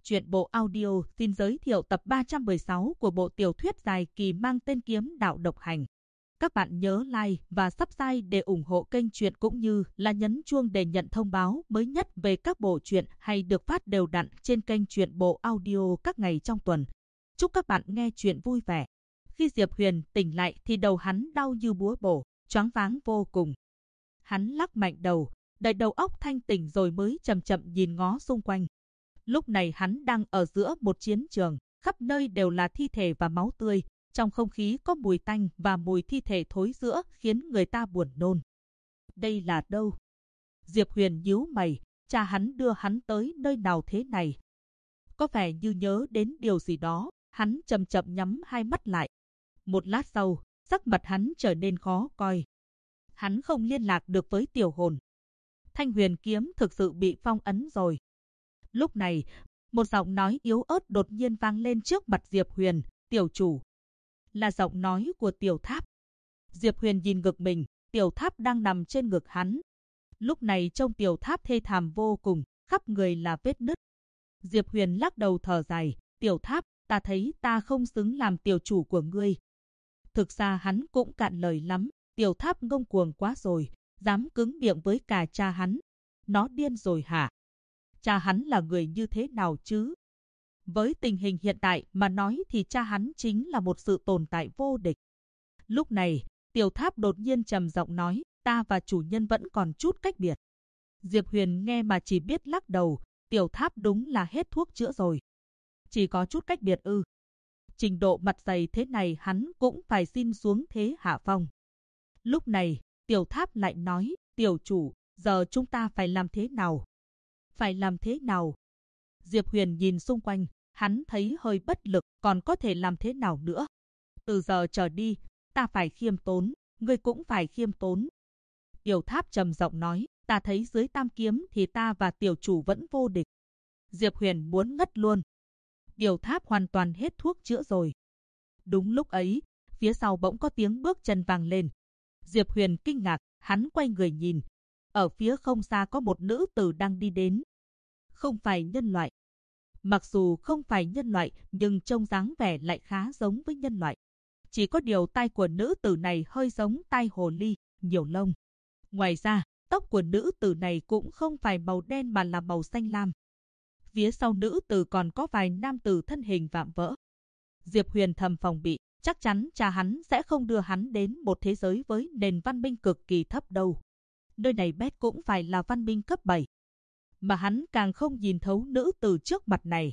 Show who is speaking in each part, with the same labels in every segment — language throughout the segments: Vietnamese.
Speaker 1: Truyện bộ audio xin giới thiệu tập 316 của bộ tiểu thuyết dài kỳ mang tên Kiếm Đạo Độc Hành. Các bạn nhớ like và subscribe để ủng hộ kênh truyện cũng như là nhấn chuông để nhận thông báo mới nhất về các bộ truyện hay được phát đều đặn trên kênh truyện bộ audio các ngày trong tuần. Chúc các bạn nghe truyện vui vẻ. Khi Diệp Huyền tỉnh lại thì đầu hắn đau như búa bổ, choáng váng vô cùng. Hắn lắc mạnh đầu, đợi đầu óc thanh tỉnh rồi mới chậm chậm nhìn ngó xung quanh. Lúc này hắn đang ở giữa một chiến trường, khắp nơi đều là thi thể và máu tươi, trong không khí có mùi tanh và mùi thi thể thối rữa khiến người ta buồn nôn. Đây là đâu? Diệp Huyền nhíu mày, cha hắn đưa hắn tới nơi nào thế này? Có vẻ như nhớ đến điều gì đó, hắn chậm chậm nhắm hai mắt lại. Một lát sau, sắc mặt hắn trở nên khó coi. Hắn không liên lạc được với tiểu hồn. Thanh huyền kiếm thực sự bị phong ấn rồi. Lúc này, một giọng nói yếu ớt đột nhiên vang lên trước mặt Diệp Huyền, "Tiểu chủ." Là giọng nói của Tiểu Tháp. Diệp Huyền nhìn ngực mình, Tiểu Tháp đang nằm trên ngực hắn. Lúc này trông Tiểu Tháp thê thảm vô cùng, khắp người là vết nứt. Diệp Huyền lắc đầu thở dài, "Tiểu Tháp, ta thấy ta không xứng làm tiểu chủ của ngươi." Thực ra hắn cũng cạn lời lắm, Tiểu Tháp ngông cuồng quá rồi, dám cứng miệng với cả cha hắn. Nó điên rồi hả? Cha hắn là người như thế nào chứ? Với tình hình hiện tại mà nói thì cha hắn chính là một sự tồn tại vô địch. Lúc này, Tiểu Tháp đột nhiên trầm giọng nói, "Ta và chủ nhân vẫn còn chút cách biệt." Diệp Huyền nghe mà chỉ biết lắc đầu, Tiểu Tháp đúng là hết thuốc chữa rồi. Chỉ có chút cách biệt ư? Trình độ mặt dày thế này hắn cũng phải xin xuống thế hạ phong. Lúc này, Tiểu Tháp lại nói, "Tiểu chủ, giờ chúng ta phải làm thế nào?" Phải làm thế nào? Diệp Huyền nhìn xung quanh, hắn thấy hơi bất lực, còn có thể làm thế nào nữa? Từ giờ trở đi, ta phải khiêm tốn, ngươi cũng phải khiêm tốn. Tiểu Tháp trầm giọng nói, "Ta thấy dưới tam kiếm thì ta và tiểu chủ vẫn vô địch." Diệp Huyền muốn ngất luôn. Tiểu Tháp hoàn toàn hết thuốc chữa rồi. Đúng lúc ấy, phía sau bỗng có tiếng bước chân vang lên. Diệp Huyền kinh ngạc, hắn quay người nhìn. Ở phía không xa có một nữ tử đang đi đến. Không phải nhân loại. Mặc dù không phải nhân loại, nhưng trông dáng vẻ lại khá giống với nhân loại. Chỉ có điều tai của nữ tử này hơi giống tai hồ ly, nhiều lông. Ngoài ra, tóc của nữ tử này cũng không phải màu đen mà là màu xanh lam. Phía sau nữ tử còn có vài nam tử thân hình vạm vỡ. Diệp Huyền thầm phòng bị, chắc chắn cha hắn sẽ không đưa hắn đến một thế giới với nền văn minh cực kỳ thấp đâu. Nơi này bét cũng phải là văn minh cấp 7. Mà hắn càng không nhìn thấu nữ tử trước mặt này.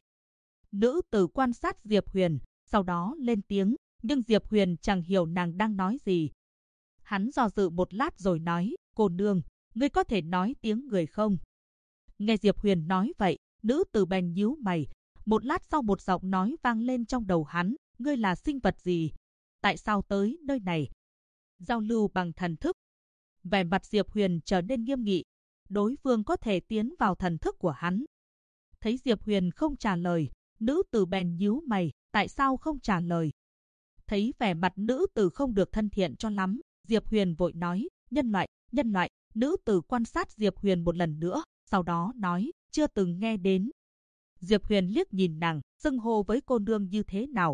Speaker 1: Nữ tử quan sát Diệp Huyền, sau đó lên tiếng, nhưng Diệp Huyền chẳng hiểu nàng đang nói gì. Hắn do dự một lát rồi nói, "Cô nương, ngươi có thể nói tiếng người không?" Nghe Diệp Huyền nói vậy, nữ tử bèn nhíu mày. Một lát sau một giọng nói vang lên trong đầu hắn, "Ngươi là sinh vật gì? Tại sao tới nơi này?" Giao lưu bằng thần thức. Vẻ mặt Diệp Huyền trở nên nghiêm nghị. Đối phương có thể tiến vào thần thức của hắn. Thấy Diệp Huyền không trả lời, nữ tử bèn nhíu mày, "Tại sao không trả lời?" Thấy vẻ mặt nữ tử không được thân thiện cho lắm, Diệp Huyền vội nói, nhân loại. Nữ tử quan sát Diệp Huyền một lần nữa, sau đó nói, "Chưa từng nghe đến." Diệp Huyền liếc nhìn nàng, xưng hô với cô nương như thế nào?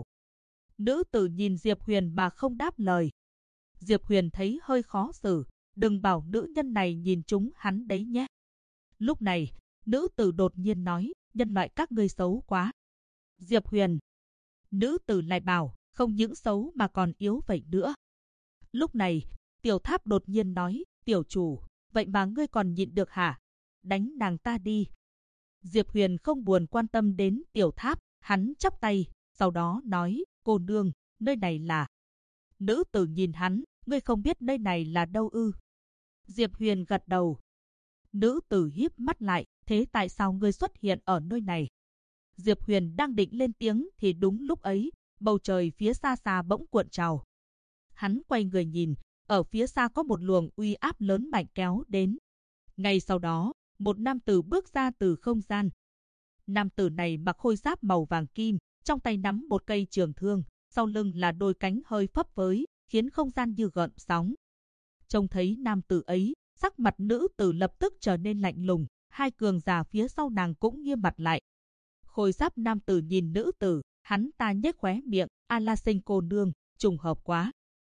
Speaker 1: Nữ tử nhìn Diệp Huyền mà không đáp lời. Diệp Huyền thấy hơi khó xử, đừng bảo nữ nhân này nhìn chúng hắn đấy nhé. Lúc này, nữ tử đột nhiên nói, "Nhân loại các ngươi xấu quá." Diệp Huyền. Nữ tử lại bảo, "Không những xấu mà còn yếu vậy nữa." Lúc này, Tiểu Tháp đột nhiên nói, "Tiểu chủ, vậy mà ngươi còn nhịn được hả? Đánh nàng ta đi." Diệp Huyền không buồn quan tâm đến Tiểu Tháp, hắn chắp tay, sau đó nói, "Cô nương, nơi này là..." Nữ tử nhìn hắn, "Ngươi không biết nơi này là đâu ư?" Diệp Huyền gật đầu. Nữ tử híp mắt lại, "Thế tại sao ngươi xuất hiện ở nơi này?" Diệp Huyền đang định lên tiếng thì đúng lúc ấy, bầu trời phía xa xa bỗng cuộn trào. Hắn quay người nhìn, ở phía xa có một luồng uy áp lớn mạnh kéo đến. Ngay sau đó, một nam tử bước ra từ không gian. Nam tử này mặc khôi giáp màu vàng kim, trong tay nắm một cây trường thương, sau lưng là đôi cánh hơi phấp phới, khiến không gian như gợn sóng. Trông thấy nam tử ấy, sắc mặt nữ tử lập tức trở nên lạnh lùng, hai cường giả phía sau nàng cũng nghiêm mặt lại. Khôi giáp nam tử nhìn nữ tử, hắn ta nhếch khóe miệng, A La Sinh cô nương, trùng hợp quá.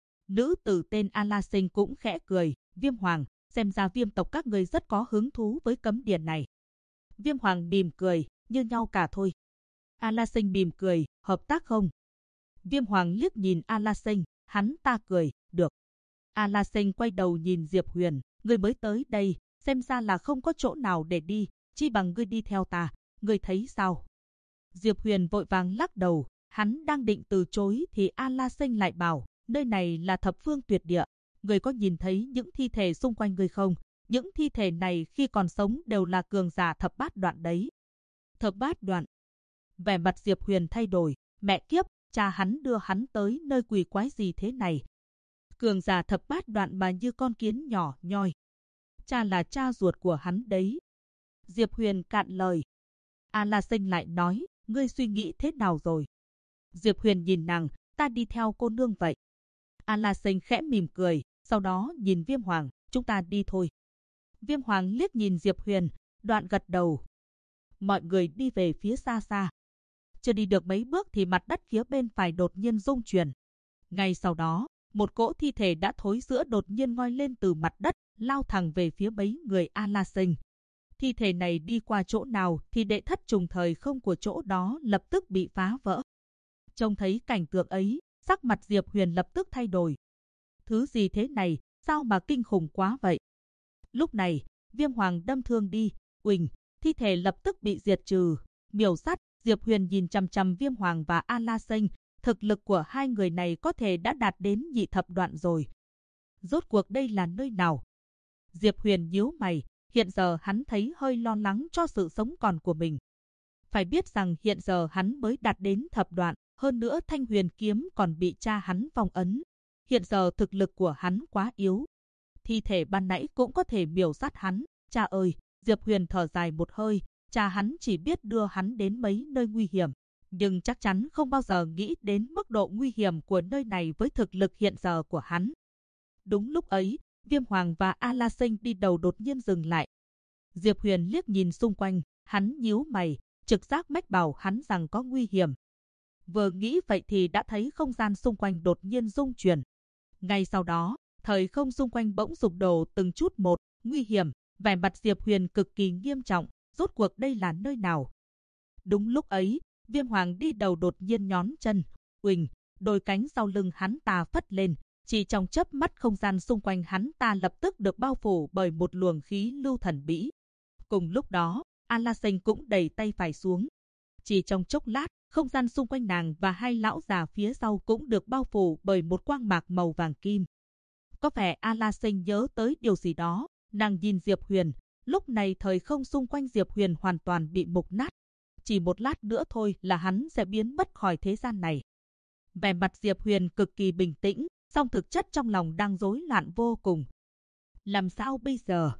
Speaker 1: Nữ tử tên A La Sinh cũng khẽ cười, Viêm Hoàng, xem ra Viêm tộc các người rất có hứng thú với cấm điện này. Viêm Hoàng mỉm cười, như nhau cả thôi. A La Sinh mỉm cười, hợp tác không? Viêm Hoàng liếc nhìn A La Sinh, hắn ta cười, được. A La Sinh quay đầu nhìn Diệp Huyền, ngươi mới tới đây, xem ra là không có chỗ nào để đi, chi bằng ngươi đi theo ta, ngươi thấy sao? Diệp Huyền vội vàng lắc đầu, hắn đang định từ chối thì A La Sinh lại bảo, nơi này là thập phương tuyệt địa, ngươi có nhìn thấy những thi thể xung quanh ngươi không? Những thi thể này khi còn sống đều là cường giả thập bát đoạn đấy. Thập bát đoạn. Vẻ mặt Diệp Huyền thay đổi, mẹ kiếp, cha hắn đưa hắn tới nơi quỷ quái gì thế này? Cường giả thập bát đoạn mà như con kiến nhỏ nhoi. Cha là cha ruột của hắn đấy. Diệp Huyền cạn lời. A La Sinh lại nói, ngươi suy nghĩ thế nào rồi? Diệp Huyền nhìn nàng, ta đi theo cô nương vậy. A La Sinh khẽ mỉm cười, sau đó nhìn Viêm Hoàng, chúng ta đi thôi. Viêm Hoàng liếc nhìn Diệp Huyền, đoạn gật đầu. Mọi người đi về phía xa xa. Chưa đi được mấy bước thì mặt đất phía bên phải đột nhiên rung chuyển. Ngay sau đó, một cỗ thi thể đã thối rữa đột nhiên ngoi lên từ mặt đất, lao thẳng về phía mấy người A La Sinh. Thi thể này đi qua chỗ nào thì đệ thất trùng thời không của chỗ đó lập tức bị phá vỡ. Trông thấy cảnh tượng ấy, sắc mặt Diệp Huyền lập tức thay đổi. Thứ gì thế này, sao mà kinh khủng quá vậy? Lúc này, Viêm Hoàng đâm thương đi, uỳnh, thi thể lập tức bị diệt trừ. Miểu sát, Diệp Huyền nhìn chằm chằm Viêm Hoàng và A La Sinh, thực lực của hai người này có thể đã đạt đến nhị thập đoạn rồi. Rốt cuộc đây là nơi nào? Diệp Huyền nhíu mày, hiện giờ hắn thấy hơi lo lắng cho sự sống còn của mình. Phải biết rằng hiện giờ hắn mới đạt đến thập đoạn, hơn nữa Thanh Huyền kiếm còn bị cha hắn phong ấn. Hiện giờ thực lực của hắn quá yếu. Thi thể ban nãy cũng có thể miểu sát hắn. Cha ơi, Diệp Huyền thở dài một hơi, cha hắn chỉ biết đưa hắn đến mấy nơi nguy hiểm, nhưng chắc chắn không bao giờ nghĩ đến mức độ nguy hiểm của nơi này với thực lực hiện giờ của hắn. Đúng lúc ấy, Viêm Hoàng và A La Sinh đi đầu đột nhiên dừng lại. Diệp Huyền liếc nhìn xung quanh, hắn nhíu mày, trực giác mách bảo hắn rằng có nguy hiểm. Vừa nghĩ vậy thì đã thấy không gian xung quanh đột nhiên rung chuyển. Ngay sau đó, thời không xung quanh bỗng sụp đổ từng chút một, nguy hiểm, vẻ mặt Diệp Huyền cực kỳ nghiêm trọng, rốt cuộc đây là nơi nào? Đúng lúc ấy, Viêm Hoàng đi đầu đột nhiên nhón chân, uỳnh, đôi cánh sau lưng hắn ta phất lên, chỉ trong chớp mắt không gian xung quanh hắn ta lập tức được bao phủ bởi một luồng khí lưu thần bí. Cùng lúc đó, A La Sinh cũng đẩy tay phải xuống. Chỉ trong chốc lát, không gian xung quanh nàng và hai lão già phía sau cũng được bao phủ bởi một quang mạc màu vàng kim. Có vẻ A La Sinh nhớ tới điều gì đó, nàng nhìn Diệp Huyền, lúc này thời không xung quanh Diệp Huyền hoàn toàn bị mục nát. Chỉ một lát nữa thôi là hắn sẽ biến mất khỏi thế gian này. Vẻ mặt Diệp Huyền cực kỳ bình tĩnh, song thực chất trong lòng đang rối loạn vô cùng. Làm sao bây giờ?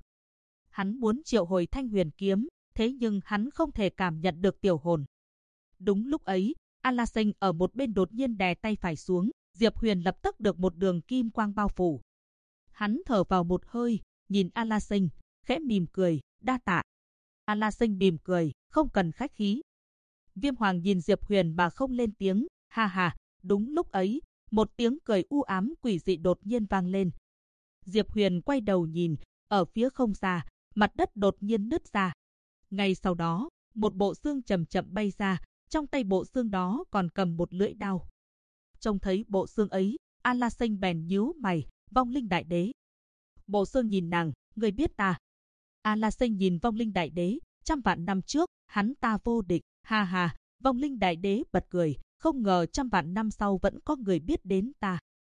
Speaker 1: Hắn muốn triệu hồi Thanh Huyền kiếm, thế nhưng hắn không thể cảm nhận được tiểu hồn. Đúng lúc ấy, A La Sinh ở một bên đột nhiên đè tay phải xuống, Diệp Huyền lập tức được một đường kim quang bao phủ. Hắn thở vào một hơi, nhìn A La Sinh, khẽ mỉm cười, đa tạ. A La Sinh mỉm cười, không cần khách khí. Viêm Hoàng nhìn Diệp Huyền mà không lên tiếng, ha ha. Đúng lúc ấy, một tiếng cười u ám quỷ dị đột nhiên vang lên. Diệp Huyền quay đầu nhìn, ở phía không xa, mặt đất đột nhiên nứt ra. Ngay sau đó, một bộ xương chậm chậm bay ra, trong tay bộ xương đó còn cầm một lưỡi đao. Trông thấy bộ xương ấy, A La Sinh bèn nhíu mày, Vong Linh Đại Đế. Bộ xương nhìn nàng, người biết ta? A La Sinh nhìn Vong Linh Đại Đế, 100 vạn năm trước, hắn ta vô địch, ha ha. Vong Linh Đại Đế bật cười, không ngờ 100 vạn năm sau vẫn có người biết đến ta.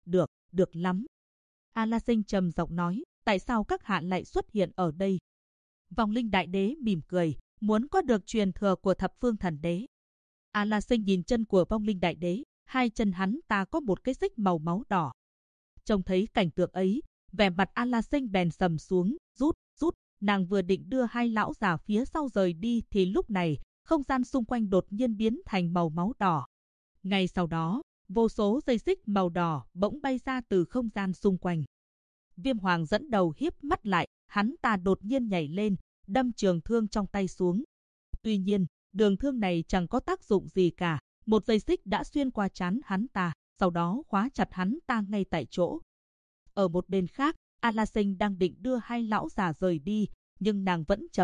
Speaker 1: Được lắm. A La Sinh trầm giọng nói, tại sao các hạ lại xuất hiện ở đây? Vong Linh Đại Đế mỉm cười, muốn có được truyền thừa của Thập Phương Thần Đế. A La Sinh nhìn chân của Vong Linh Đại Đế, hai chân hắn ta có một cái xích màu máu đỏ. Trông thấy cảnh tượng ấy, vẻ mặt A La Sinh bèn sầm xuống, rút, nàng vừa định đưa hai lão già phía sau rời đi thì lúc này, không gian xung quanh đột nhiên biến thành màu máu đỏ. Ngay sau đó, vô số dây xích màu đỏ bỗng bay ra từ không gian xung quanh. Viêm Hoàng dẫn đầu híp mắt lại, hắn ta đột nhiên nhảy lên, đâm trường thương trong tay xuống. Tuy nhiên, Đường thương này chẳng có tác dụng gì cả. Một dây xích đã xuyên qua trán hắn ta, sau đó khóa chặt hắn ta ngay tại chỗ. Ở một bên khác, A-la-sinh đang định đưa hai lão già rời đi, nhưng nàng vẫn chậm.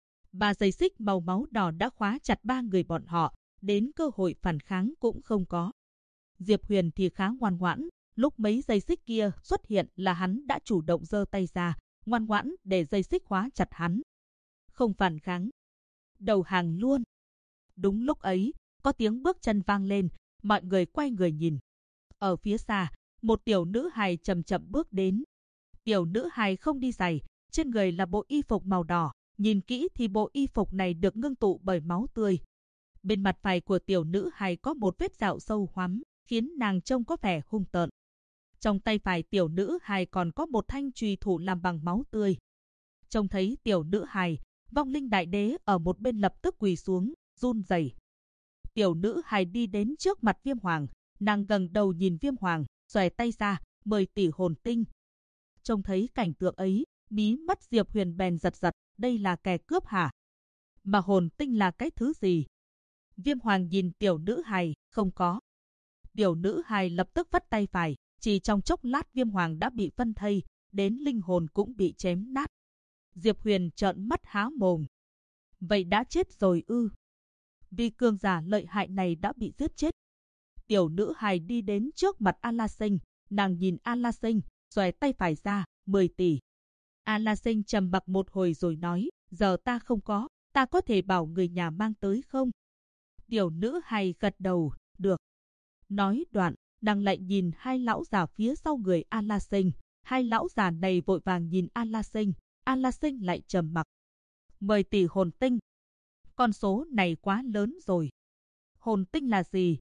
Speaker 1: Ba dây xích màu máu đỏ đã khóa chặt ba người bọn họ, đến cơ hội phản kháng cũng không có. Diệp Huyền thì khá ngoan ngoãn, lúc mấy dây xích kia xuất hiện là hắn đã chủ động giơ tay ra, ngoan ngoãn để dây xích khóa chặt hắn. Không phản kháng. Đầu hàng luôn. Đúng lúc ấy, có tiếng bước chân vang lên, mọi người quay người nhìn. Ở phía xa, một tiểu nữ hài chậm chậm bước đến. Tiểu nữ hài không đi giày, trên người là bộ y phục màu đỏ, nhìn kỹ thì bộ y phục này được ngưng tụ bởi máu tươi. Bên mặt phải của tiểu nữ hài có một vết dạo sâu hoắm, khiến nàng trông có vẻ hung tợn. Trong tay phải tiểu nữ hài còn có một thanh chùy thủ làm bằng máu tươi. Trông thấy tiểu nữ hài, vong linh đại đế ở một bên lập tức quỳ xuống, run rẩy. Tiểu nữ hài đi đến trước mặt Viêm Hoàng, nàng ngẩng đầu nhìn Viêm Hoàng, xòe tay ra, 10 tỷ hồn tinh. Trông thấy cảnh tượng ấy, mí mắt Diệp Huyền bèn giật giật, đây là kẻ cướp hả? Mà hồn tinh là cái thứ gì? Viêm Hoàng nhìn tiểu nữ hài, không có. Tiểu nữ hài lập tức vất tay phải, chỉ trong chốc lát Viêm Hoàng đã bị phân thây, đến linh hồn cũng bị chém nát. Diệp Huyền trợn mắt há mồm. Vậy đã chết rồi ư? Vì cường giả lợi hại này đã bị giết chết. Tiểu nữ hài đi đến trước mặt A-la-sinh, nàng nhìn A-la-sinh, xòe tay phải ra, 10 tỷ. A-la-sinh trầm mặc một hồi rồi nói, giờ ta không có, ta có thể bảo người nhà mang tới không? Tiểu nữ hài gật đầu, được. Nói đoạn, nàng lại nhìn hai lão già phía sau người A-la-sinh. Hai lão già này vội vàng nhìn A-la-sinh, A-la-sinh lại trầm mặc. 10 tỷ hồn tinh. Con số này quá lớn rồi. Hồn tinh là gì?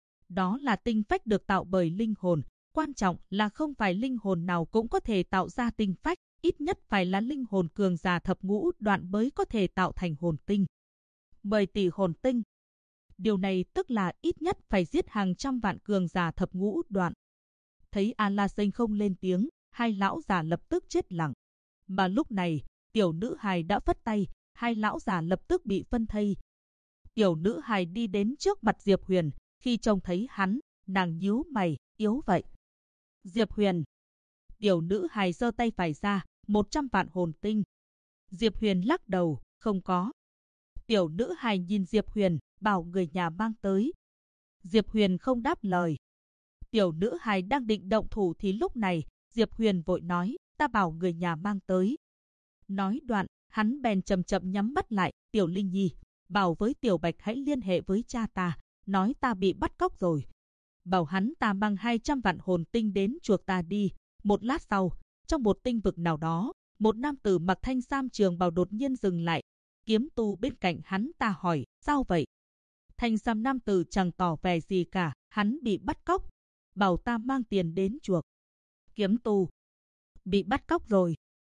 Speaker 1: Đó là tinh phách được tạo bởi linh hồn. Quan trọng là không phải linh hồn nào cũng có thể tạo ra tinh phách, ít nhất phải là linh hồn cường giả thập ngũ đoạn mới có thể tạo thành hồn tinh. 10 tỷ hồn tinh. Điều này tức là ít nhất phải giết hàng trăm vạn cường giả thập ngũ đoạn. Thấy A-la-sinh không lên tiếng, hai lão già lập tức chết lặng. Mà lúc này, tiểu nữ hài đã phất tay, hai lão già lập tức bị phân thây. Tiểu nữ hài đi đến trước mặt Diệp Huyền, khi trông thấy hắn, nàng nhíu mày, yếu vậy. Diệp Huyền. Tiểu nữ hài giơ tay phải ra, 100 vạn hồn tinh. Diệp Huyền lắc đầu, không có. Tiểu nữ hài nhìn Diệp Huyền, bảo người nhà mang tới. Diệp Huyền không đáp lời. Tiểu nữ hài đang định động thủ thì lúc này, Diệp Huyền vội nói, ta bảo người nhà mang tới. Nói đoạn, hắn bèn chậm chậm nhắm mắt lại, Tiểu Linh Nhi, bảo với Tiểu Bạch hãy liên hệ với cha ta, nói ta bị bắt cóc rồi. Bảo hắn ta mang 200 vạn hồn tinh đến chuộc ta đi. Một lát sau, trong một tinh vực nào đó, một nam tử mặc thanh sam trường bào đột nhiên dừng lại. Kiếm tu bên cạnh hắn ta hỏi, sao vậy? Thanh sam nam tử chẳng tỏ vẻ gì cả, hắn bị bắt cóc. Bảo ta mang tiền đến chuộc. Kiếm tu. Bị bắt cóc rồi.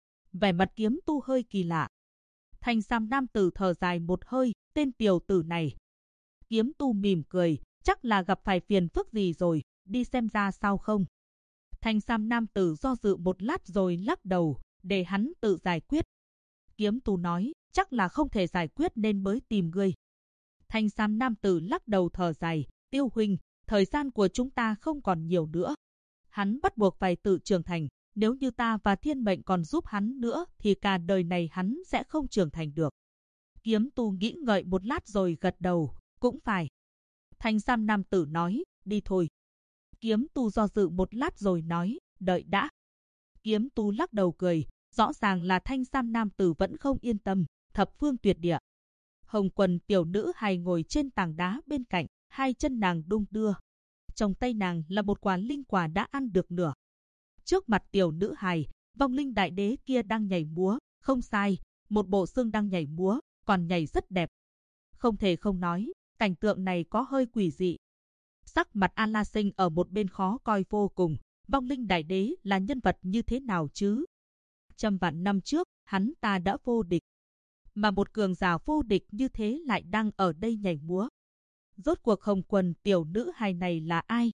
Speaker 1: Vẻ mặt kiếm tu hơi kỳ lạ. Thanh sam nam tử thở dài một hơi, tên tiểu tử này. Kiếm tu mỉm cười, chắc là gặp phải phiền phức gì rồi, đi xem ra sao không. Thanh sam nam tử do dự một lát rồi lắc đầu, để hắn tự giải quyết. Kiếm tu nói, chắc là không thể giải quyết nên mới tìm ngươi. Thanh sam nam tử lắc đầu thở dài, Tiêu huynh, thời gian của chúng ta không còn nhiều nữa. Hắn bắt buộc phải tự trưởng thành, nếu như ta và thiên mệnh còn giúp hắn nữa thì cả đời này hắn sẽ không trưởng thành được. Kiếm tu nghĩ ngợi một lát rồi gật đầu, cũng phải. Thanh sam nam tử nói, đi thôi. Kiếm tu do dự một lát rồi nói, đợi đã. Kiếm tu lắc đầu cười, rõ ràng là thanh sam nam tử vẫn không yên tâm, thập phương tuyệt địa. Hồng quần tiểu nữ hài ngồi trên tảng đá bên cạnh, hai chân nàng đung đưa. Trong tay nàng là một quả linh quả đã ăn được nửa. Trước mặt tiểu nữ hài, vong linh đại đế kia đang nhảy múa, không sai, một bộ xương đang nhảy múa, còn nhảy rất đẹp. Không thể không nói, cảnh tượng này có hơi quỷ dị. Sắc mặt A-la-sinh ở một bên khó coi vô cùng, vong linh đại đế là nhân vật như thế nào chứ? Trăm vạn năm trước, hắn ta đã vô địch. Mà một cường giả vô địch như thế lại đang ở đây nhảy múa. Rốt cuộc hồng quần tiểu nữ hài này là ai?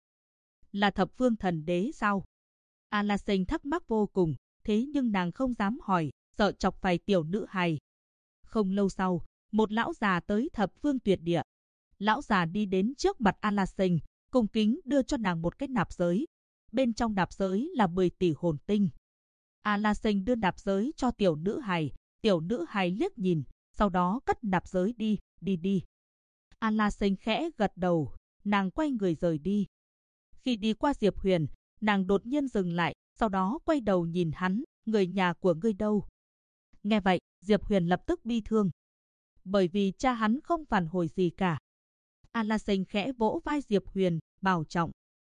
Speaker 1: Là thập phương thần đế sao? A-la-sinh thắc mắc vô cùng, thế nhưng nàng không dám hỏi, sợ chọc phải tiểu nữ hài. Không lâu sau, một lão già tới thập phương tuyệt địa. Lão già đi đến trước mặt A-la-sinh, cung kính đưa cho nàng một cái nạp giới. Bên trong nạp giới là 10 tỷ hồn tinh. A-la-sinh đưa nạp giới cho tiểu nữ hài. Tiểu nữ hài liếc nhìn, sau đó cất nạp giới đi. A-la-sinh khẽ gật đầu, nàng quay người rời đi. Khi đi qua Diệp Huyền, nàng đột nhiên dừng lại, sau đó quay đầu nhìn hắn, người nhà của ngươi đâu? Nghe vậy, Diệp Huyền lập tức bi thương. Bởi vì cha hắn không phản hồi gì cả. A-la-sinh khẽ vỗ vai Diệp Huyền, bảo trọng.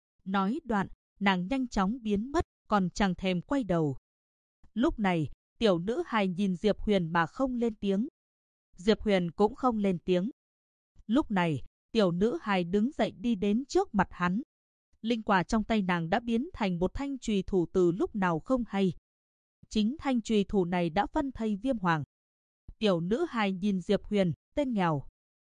Speaker 1: Nói đoạn, nàng nhanh chóng biến mất, còn chẳng thèm quay đầu. Lúc này, tiểu nữ hài nhìn Diệp Huyền mà không lên tiếng. Diệp Huyền cũng không lên tiếng. Lúc này, tiểu nữ hài đứng dậy đi đến trước mặt hắn. Linh quả trong tay nàng đã biến thành một thanh chùy thủ từ lúc nào không hay. Chính thanh chùy thủ này đã phân thây Viêm Hoàng. Tiểu nữ hài nhìn Diệp Huyền, tên nghèo.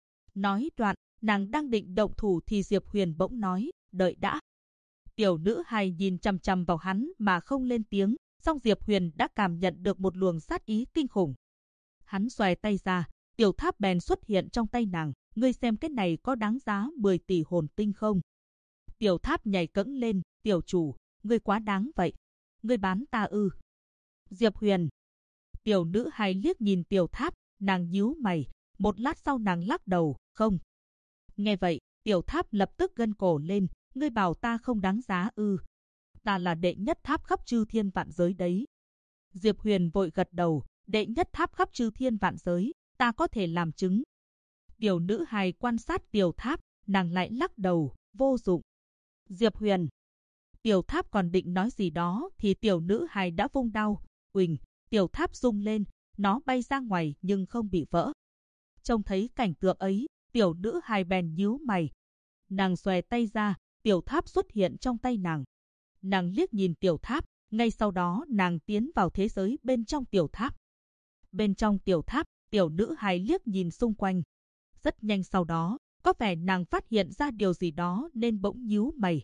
Speaker 1: Nói đoạn, nàng đang định động thủ thì Diệp Huyền bỗng nói, đợi đã. Tiểu nữ hài nhìn chằm chằm vào hắn mà không lên tiếng, song Diệp Huyền đã cảm nhận được một luồng sát ý kinh khủng. Hắn xòe tay ra, tiểu tháp bèn xuất hiện trong tay nàng, ngươi xem cái này có đáng giá 10 tỷ hồn tinh không? Tiểu tháp nhảy cẫng lên, tiểu chủ, ngươi quá đáng vậy. Ngươi bán ta ư? Diệp Huyền. Tiểu nữ hài liếc nhìn tiểu tháp, nàng nhíu mày, một lát sau nàng lắc đầu, không. Nghe vậy, tiểu tháp lập tức gân cổ lên, ngươi bảo ta không đáng giá ư? Ta là đệ nhất tháp khắp chư thiên vạn giới đấy. Diệp Huyền vội gật đầu, đệ nhất tháp khắp chư thiên vạn giới, ta có thể làm chứng. Tiểu nữ hài quan sát tiểu tháp, nàng lại lắc đầu, vô dụng. Diệp Huyền. Tiểu tháp còn định nói gì đó thì tiểu nữ hài đã vung đao, uỳnh, tiểu tháp rung lên, nó bay ra ngoài nhưng không bị vỡ. Trông thấy cảnh tượng ấy, tiểu nữ hài bèn nhíu mày. Nàng xòe tay ra, tiểu tháp xuất hiện trong tay nàng. Nàng liếc nhìn tiểu tháp, ngay sau đó nàng tiến vào thế giới bên trong tiểu tháp. Bên trong tiểu tháp, tiểu nữ hài liếc nhìn xung quanh. Rất nhanh sau đó, có vẻ nàng phát hiện ra điều gì đó nên bỗng nhíu mày.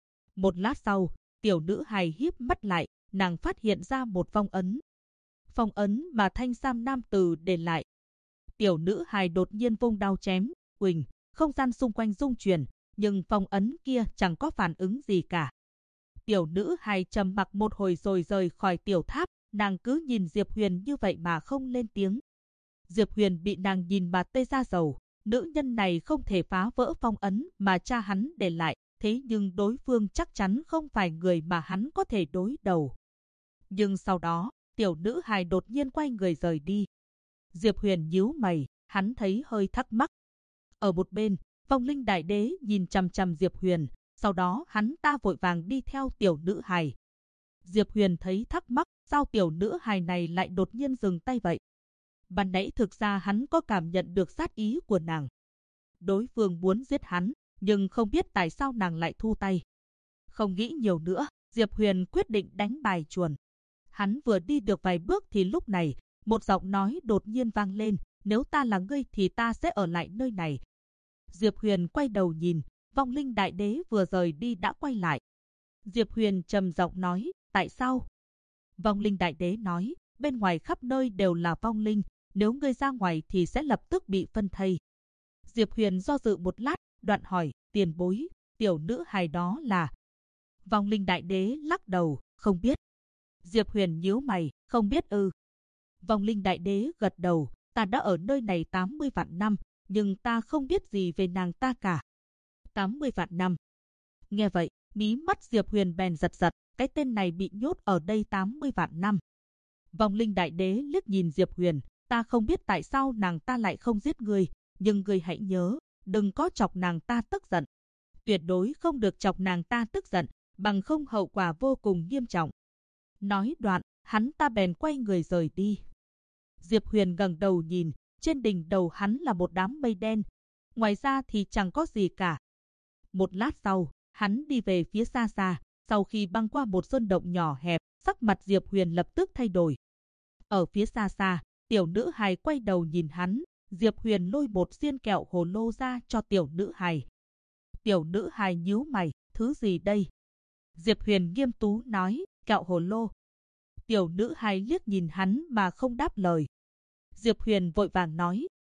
Speaker 1: Một lát sau, tiểu nữ hài híp mắt lại, nàng phát hiện ra một phong ấn. Phong ấn mà thanh sam nam tử để lại. Tiểu nữ hài đột nhiên vung đao chém, uỳnh, không gian xung quanh rung chuyển, nhưng phong ấn kia chẳng có phản ứng gì cả. Tiểu nữ hài trầm mặc một hồi rồi rời khỏi tiểu tháp, nàng cứ nhìn Diệp Huyền như vậy mà không lên tiếng. Diệp Huyền bị nàng nhìn mà tê ra dầu, nữ nhân này không thể phá vỡ phong ấn mà cha hắn để lại, thế nhưng đối phương chắc chắn không phải người mà hắn có thể đối đầu. Nhưng sau đó, tiểu nữ hài đột nhiên quay người rời đi. Diệp Huyền nhíu mày, hắn thấy hơi thắc mắc. Ở một bên, Vong Linh Đại Đế nhìn chằm chằm Diệp Huyền, sau đó hắn ta vội vàng đi theo tiểu nữ hài. Diệp Huyền thấy thắc mắc, sao tiểu nữ hài này lại đột nhiên dừng tay vậy? Ban nãy thực ra hắn có cảm nhận được sát ý của nàng. Đối phương muốn giết hắn, nhưng không biết tại sao nàng lại thu tay. Không nghĩ nhiều nữa, Diệp Huyền quyết định đánh bài chuồn. Hắn vừa đi được vài bước thì lúc này, một giọng nói đột nhiên vang lên, nếu ta là ngươi thì ta sẽ ở lại nơi này. Diệp Huyền quay đầu nhìn, Vong Linh Đại Đế vừa rời đi đã quay lại. Diệp Huyền trầm giọng nói, tại sao? Vong Linh Đại Đế nói, bên ngoài khắp nơi đều là vong linh, nếu ngươi ra ngoài thì sẽ lập tức bị phân thây. Diệp Huyền do dự một lát, đoạn hỏi, tiền bối, tiểu nữ hài đó là... Vong Linh Đại Đế lắc đầu, không biết. Diệp Huyền nhíu mày, không biết ư. Vong Linh Đại Đế gật đầu, ta đã ở nơi này 80 vạn năm, nhưng ta không biết gì về nàng ta cả. 80 vạn năm. Nghe vậy, mí mắt Diệp Huyền bèn giật giật, cái tên này bị nhốt ở đây 80 vạn năm. Vong Linh Đại Đế liếc nhìn Diệp Huyền, ta không biết tại sao nàng ta lại không giết ngươi, nhưng ngươi hãy nhớ, đừng có chọc nàng ta tức giận. Tuyệt đối không được chọc nàng ta tức giận, bằng không hậu quả vô cùng nghiêm trọng. Nói đoạn, hắn ta bèn quay người rời đi. Diệp Huyền ngẩng đầu nhìn, trên đỉnh đầu hắn là một đám mây đen. Ngoài ra thì chẳng có gì cả. Một lát sau, hắn đi về phía xa xa, sau khi băng qua một sơn động nhỏ hẹp, sắc mặt Diệp Huyền lập tức thay đổi. Ở phía xa xa, tiểu nữ hài quay đầu nhìn hắn, Diệp Huyền lôi một xiên kẹo hồ lô ra cho tiểu nữ hài. Tiểu nữ hài nhíu mày, thứ gì đây? Diệp Huyền nghiêm tú nói, kẹo hồ lô. Tiểu nữ hài liếc nhìn hắn mà không đáp lời. Diệp Huyền vội vàng nói,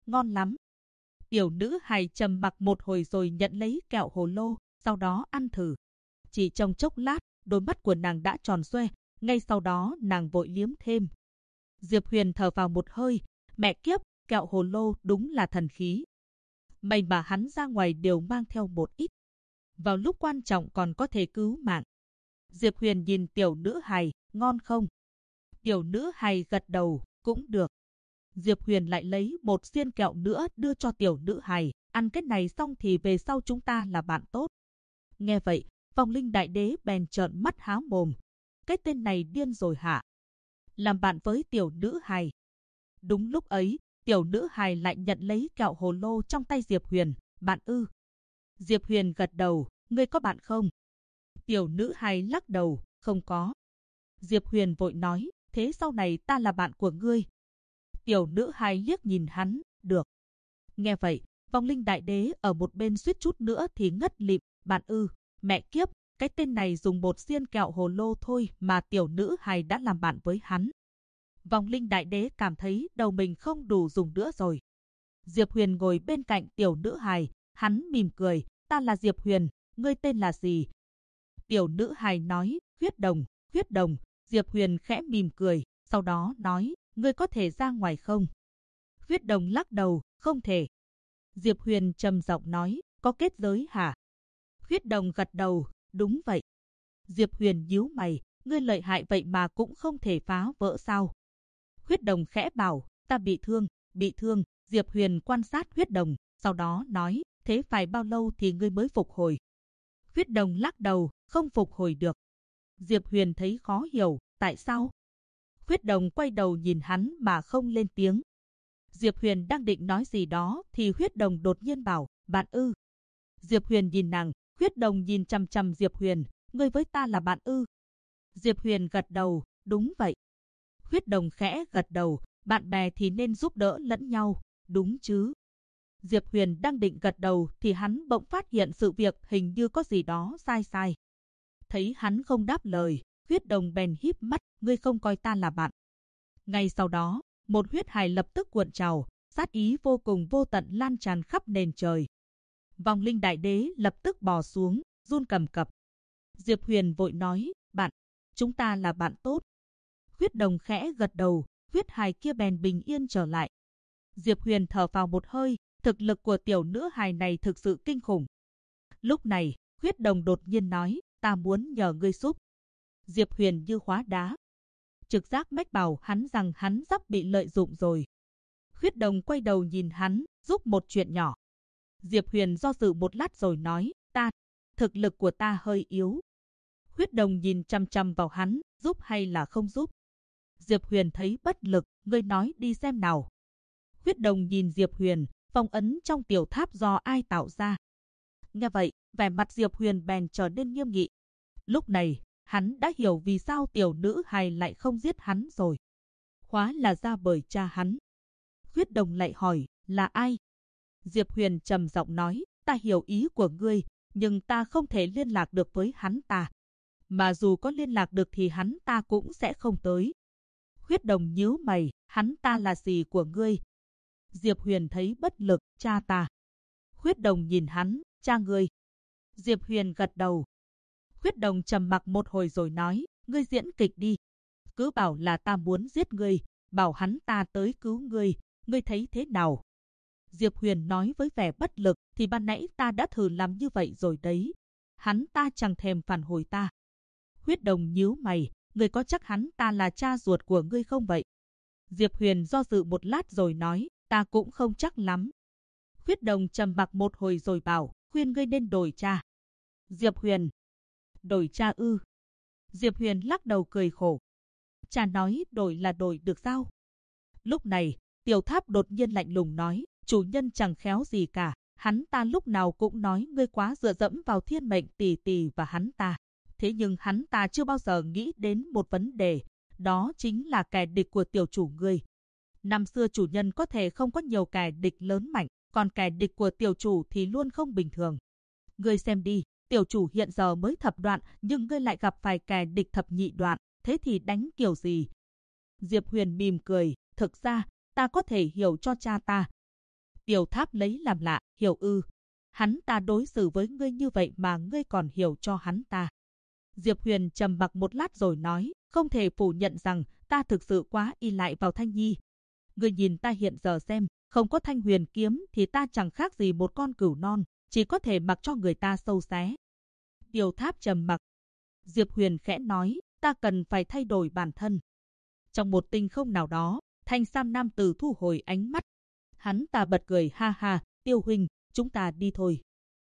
Speaker 1: ngon lắm. Tiểu nữ hài trầm mặc một hồi rồi nhận lấy kẹo hồ lô, sau đó ăn thử. Chỉ trong chốc lát, đôi mắt của nàng đã tròn xoe, ngay sau đó nàng vội liếm thêm. Diệp Huyền thở vào một hơi, mẹ kiếp, kẹo hồ lô đúng là thần khí. May mà hắn ra ngoài đều mang theo một ít. Vào lúc quan trọng còn có thể cứu mạng. Diệp Huyền nhìn tiểu nữ hài, ngon không? Tiểu nữ hài gật đầu, cũng được. Diệp Huyền lại lấy một xiên kẹo nữa đưa cho tiểu nữ hài, ăn cái này xong thì về sau chúng ta là bạn tốt. Nghe vậy, Vong Linh Đại Đế bèn trợn mắt há mồm. Cái tên này điên rồi hả? Làm bạn với tiểu nữ hài. Đúng lúc ấy, tiểu nữ hài lại nhận lấy kẹo hồ lô trong tay Diệp Huyền. Bạn ư? Diệp Huyền gật đầu, ngươi có bạn không? Tiểu nữ hài lắc đầu, không có. Diệp Huyền vội nói, thế sau này ta là bạn của ngươi. Tiểu nữ hài liếc nhìn hắn, được. Nghe vậy, Vong Linh Đại Đế ở một bên suýt chút nữa thì ngất lịm, bạn ư, mẹ kiếp, cái tên này dùng một xiên kẹo hồ lô thôi mà tiểu nữ hài đã làm bạn với hắn. Vong Linh Đại Đế cảm thấy đầu mình không đủ dùng nữa rồi. Diệp Huyền ngồi bên cạnh tiểu nữ hài, hắn mỉm cười, ta là Diệp Huyền, ngươi tên là gì? Tiểu nữ hài nói, Huyết Đồng, Huyết Đồng. Diệp Huyền khẽ mỉm cười, sau đó nói, ngươi có thể ra ngoài không? Huyết Đồng lắc đầu, không thể. Diệp Huyền trầm giọng nói, có kết giới hả? Huyết Đồng gật đầu, đúng vậy. Diệp Huyền nhíu mày, ngươi lợi hại vậy mà cũng không thể phá vỡ sao? Huyết Đồng khẽ bảo, ta bị thương. Diệp Huyền quan sát Huyết Đồng, sau đó nói, thế phải bao lâu thì ngươi mới phục hồi? Huyết Đồng lắc đầu, không phục hồi được. Diệp Huyền thấy khó hiểu, tại sao? Huyết Đồng quay đầu nhìn hắn mà không lên tiếng. Diệp Huyền đang định nói gì đó thì Huyết Đồng đột nhiên bảo, bạn ư? Diệp Huyền nhìn nàng, Huyết Đồng nhìn chằm chằm Diệp Huyền, ngươi với ta là bạn ư? Diệp Huyền gật đầu, đúng vậy. Huyết Đồng khẽ gật đầu, bạn bè thì nên giúp đỡ lẫn nhau, đúng chứ? Diệp Huyền đang định gật đầu thì hắn bỗng phát hiện sự việc hình như có gì đó sai. Thấy hắn không đáp lời, Huyết Đồng bèn híp mắt, ngươi không coi ta là bạn. Ngay sau đó, một huyết hài lập tức cuộn trào, sát ý vô cùng vô tận lan tràn khắp nền trời. Vong Linh Đại Đế lập tức bò xuống, run cầm cập. Diệp Huyền vội nói, bạn, chúng ta là bạn tốt. Huyết Đồng khẽ gật đầu, huyết hài kia bèn bình yên trở lại. Diệp Huyền thở vào một hơi, thực lực của tiểu nữ hài này thực sự kinh khủng. Lúc này, Huyết Đồng đột nhiên nói, ta muốn nhờ ngươi giúp. Diệp Huyền như hóa đá. Trực giác mách bảo hắn rằng hắn sắp bị lợi dụng rồi. Huyết Đồng quay đầu nhìn hắn, giúp một chuyện nhỏ. Diệp Huyền do dự một lát rồi nói, thực lực của ta hơi yếu. Huyết Đồng nhìn chăm chăm vào hắn, giúp hay là không giúp? Diệp Huyền thấy bất lực, ngươi nói đi xem nào. Huyết Đồng nhìn Diệp Huyền, phong ấn trong tiểu tháp do ai tạo ra? Nghe vậy, vẻ mặt Diệp Huyền bèn trở nên nghiêm nghị. Lúc này, hắn đã hiểu vì sao tiểu nữ hài lại không giết hắn rồi. Hóa là ra bởi cha hắn. Huyết Đồng lại hỏi, là ai? Diệp Huyền trầm giọng nói, ta hiểu ý của ngươi, nhưng ta không thể liên lạc được với hắn ta. Mà dù có liên lạc được thì hắn ta cũng sẽ không tới. Huyết Đồng nhíu mày, hắn ta là gì của ngươi? Diệp Huyền thấy bất lực, cha ta. Huyết Đồng nhìn hắn, cha ngươi. Diệp Huyền gật đầu. Huyết Đồng trầm mặc một hồi rồi nói, ngươi diễn kịch đi. Cứ bảo là ta muốn giết ngươi, bảo hắn ta tới cứu ngươi, ngươi thấy thế nào? Diệp Huyền nói với vẻ bất lực, thì ban nãy ta đã thử làm như vậy rồi đấy. Hắn ta chẳng thèm phản hồi ta. Huyết Đồng nhíu mày, ngươi có chắc hắn ta là cha ruột của ngươi không vậy? Diệp Huyền do dự một lát rồi nói, ta cũng không chắc lắm. Huyết Đồng trầm mặc một hồi rồi bảo, khuyên ngươi nên đổi cha. Diệp Huyền, đổi cha ư? Diệp Huyền lắc đầu cười khổ. Cha nói đổi là đổi được sao? Lúc này, tiểu tháp đột nhiên lạnh lùng nói, chủ nhân chẳng khéo gì cả. Hắn ta lúc nào cũng nói ngươi quá dựa dẫm vào thiên mệnh tỷ tỷ và hắn ta. Thế nhưng hắn ta chưa bao giờ nghĩ đến một vấn đề, đó chính là kẻ địch của tiểu chủ ngươi. Năm xưa chủ nhân có thể không có nhiều kẻ địch lớn mạnh, còn kẻ địch của tiểu chủ thì luôn không bình thường. Ngươi xem đi, tiểu chủ hiện giờ mới thập đoạn, nhưng ngươi lại gặp phải kẻ địch thập nhị đoạn, thế thì đánh kiểu gì? Diệp Huyền mỉm cười, thực ra, ta có thể hiểu cho cha ta. Tiểu Tháp lấy làm lạ, hiểu ư? Hắn ta đối xử với ngươi như vậy mà ngươi còn hiểu cho hắn ta. Diệp Huyền trầm mặc một lát rồi nói, không thể phủ nhận rằng ta thực sự quá ỷ lại vào Thanh Nhi. Ngươi nhìn ta hiện giờ xem, không có Thanh Huyền kiếm thì ta chẳng khác gì một con cừu non, chỉ có thể mặc cho người ta sâu xé. Tiểu Tháp trầm mặc. Diệp Huyền khẽ nói, ta cần phải thay đổi bản thân. Trong một tinh không nào đó, thanh sam nam tử thu hồi ánh mắt. Hắn ta bật cười ha ha, Tiêu huynh, chúng ta đi thôi.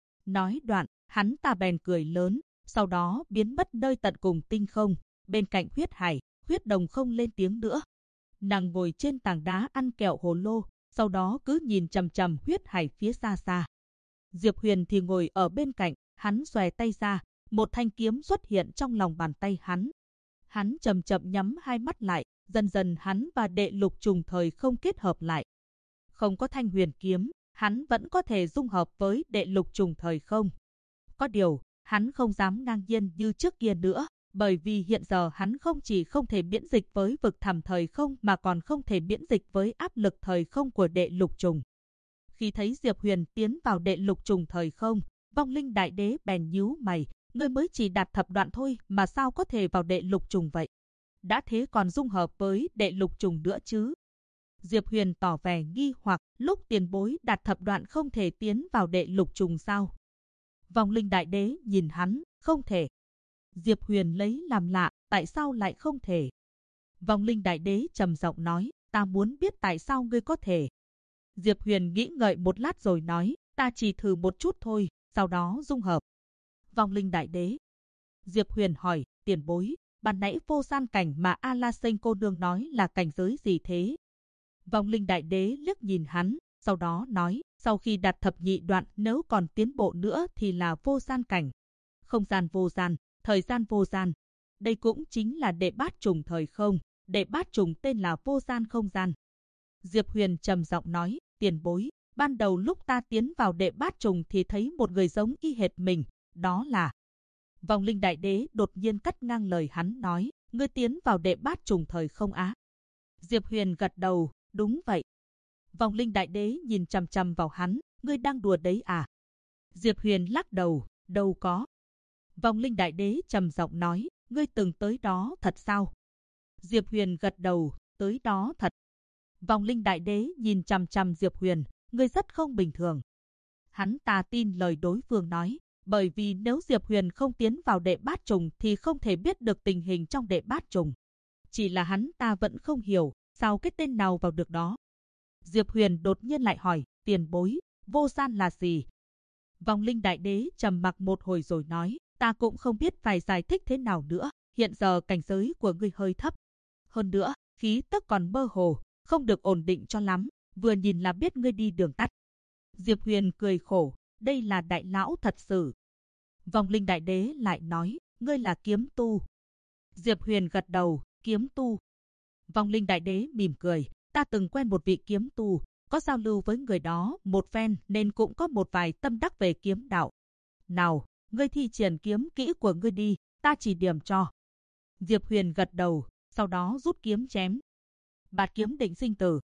Speaker 1: Nói đoạn, hắn ta bèn cười lớn, sau đó biến mất nơi tận cùng tinh không. Bên cạnh Huyết Hải, Huyết Đồng không lên tiếng nữa. Nàng ngồi trên tảng đá ăn kẹo hồ lô, sau đó cứ nhìn chằm chằm Huyết Hải phía xa xa. Diệp Huyền thì ngồi ở bên cạnh, hắn xòe tay ra, một thanh kiếm xuất hiện trong lòng bàn tay hắn. Hắn chậm chậm nhắm hai mắt lại, dần dần hắn và Đệ Lục Trùng Thời không kết hợp lại. Không có Thanh Huyền kiếm, hắn vẫn có thể dung hợp với Đệ Lục Trùng Thời không. Có điều, hắn không dám ngang nhiên như trước kia nữa, bởi vì hiện giờ hắn không chỉ không thể miễn dịch với vực thẳm thời không mà còn không thể miễn dịch với áp lực thời không của Đệ Lục Trùng. Khi thấy Diệp Huyền tiến vào Đệ Lục Trùng Thời không, Vong Linh Đại Đế bèn nhíu mày, ngươi mới chỉ đạt thập đoạn thôi mà sao có thể vào Đệ Lục Trùng vậy? Đã thế còn dung hợp với Đệ Lục Trùng nữa chứ? Diệp Huyền tỏ vẻ nghi hoặc, lúc tiền bối đạt thập đoạn không thể tiến vào Đệ Lục Trùng sao? Vong Linh Đại Đế nhìn hắn, không thể. Diệp Huyền lấy làm lạ, tại sao lại không thể? Vong Linh Đại Đế trầm giọng nói, ta muốn biết tại sao ngươi có thể. Diệp Huyền nghĩ ngợi một lát rồi nói, ta chỉ thử một chút thôi, sau đó dung hợp. Vong Linh Đại Đế. Diệp Huyền hỏi, tiền bối, ban nãy vô gian cảnh mà A-La-Xanh cô nương nói là cảnh giới gì thế? Vong Linh Đại Đế liếc nhìn hắn, sau đó nói, sau khi đạt thập nhị đoạn nếu còn tiến bộ nữa thì là vô gian cảnh. Không gian vô gian, thời gian vô gian. Đây cũng chính là Đệ Bát Trùng Thời không, Đệ Bát Trùng tên là vô gian không gian. Diệp Huyền trầm giọng nói, tiền bối, ban đầu lúc ta tiến vào Đệ Bát Trùng thì thấy một người giống y hệt mình, đó là... Vong Linh Đại Đế đột nhiên cắt ngang lời hắn nói, ngươi tiến vào Đệ Bát Trùng Thời không á? Diệp Huyền gật đầu, đúng vậy. Vong Linh Đại Đế nhìn chằm chằm vào hắn, ngươi đang đùa đấy à? Diệp Huyền lắc đầu, đâu có. Vong Linh Đại Đế trầm giọng nói, ngươi từng tới đó thật sao? Diệp Huyền gật đầu, tới đó thật. Vong Linh Đại Đế nhìn chằm chằm Diệp Huyền, ngươi rất không bình thường. Hắn ta tin lời đối phương nói, bởi vì nếu Diệp Huyền không tiến vào Đệ Bát Trùng thì không thể biết được tình hình trong Đệ Bát Trùng. Chỉ là hắn ta vẫn không hiểu, sao cái tên nào vào được đó. Diệp Huyền đột nhiên lại hỏi, tiền bối, vô gian là gì? Vong Linh Đại Đế trầm mặc một hồi rồi nói, ta cũng không biết phải giải thích thế nào nữa, hiện giờ cảnh giới của ngươi hơi thấp. Hơn nữa, khí tức còn mơ hồ, không được ổn định cho lắm, vừa nhìn là biết ngươi đi đường tắt. Diệp Huyền cười khổ, đây là đại lão thật sự. Vong Linh Đại Đế lại nói, ngươi là kiếm tu. Diệp Huyền gật đầu, kiếm tu. Vong Linh Đại Đế mỉm cười, ta từng quen một vị kiếm tu, có giao lưu với người đó một phen nên cũng có một vài tâm đắc về kiếm đạo. Nào, ngươi thi triển kiếm kỹ của ngươi đi, ta chỉ điểm cho. Diệp Huyền gật đầu, sau đó rút kiếm chém. Bạt kiếm định sinh tử.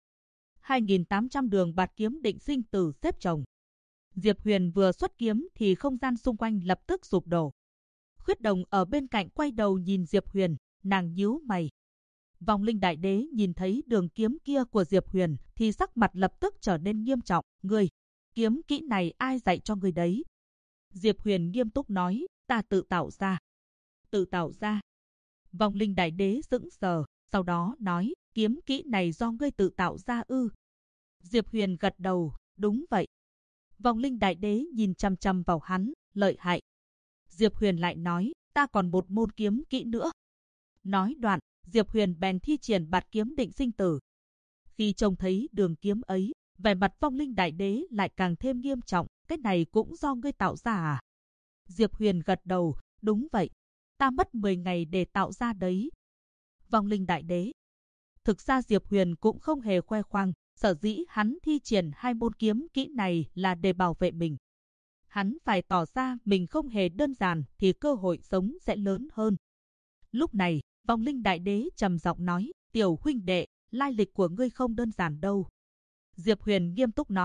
Speaker 1: 2.800 đường bạt kiếm định sinh tử xếp chồng. Diệp Huyền vừa xuất kiếm thì không gian xung quanh lập tức sụp đổ. Khuyết Đồng ở bên cạnh quay đầu nhìn Diệp Huyền, nàng nhíu mày. Vong Linh Đại Đế nhìn thấy đường kiếm kia của Diệp Huyền thì sắc mặt lập tức trở nên nghiêm trọng. Ngươi, kiếm kỹ này ai dạy cho ngươi đấy? Diệp Huyền nghiêm túc nói, ta tự tạo ra. Tự tạo ra? Vong Linh Đại Đế sững sờ, sau đó nói, kiếm kỹ này do ngươi tự tạo ra ư? Diệp Huyền gật đầu, đúng vậy. Vong Linh Đại Đế nhìn chằm chằm vào hắn, lợi hại. Diệp Huyền lại nói, ta còn một môn kiếm kỹ nữa. Nói đoạn, Diệp Huyền bèn thi triển bạt kiếm định sinh tử. Khi trông thấy đường kiếm ấy, vẻ mặt Vong Linh Đại Đế lại càng thêm nghiêm trọng, cái này cũng do ngươi tạo ra à? Diệp Huyền gật đầu, đúng vậy. Ta mất 10 ngày để tạo ra đấy. Vong Linh Đại Đế. Thực ra Diệp Huyền cũng không hề khoe khoang, sở dĩ hắn thi triển hai môn kiếm kỹ này là để bảo vệ mình. Hắn phải tỏ ra mình không hề đơn giản thì cơ hội sống sẽ lớn hơn. Lúc này, Vong Linh Đại Đế trầm giọng nói, tiểu huynh đệ, lai lịch của ngươi không đơn giản đâu. Diệp Huyền nghiêm túc nói,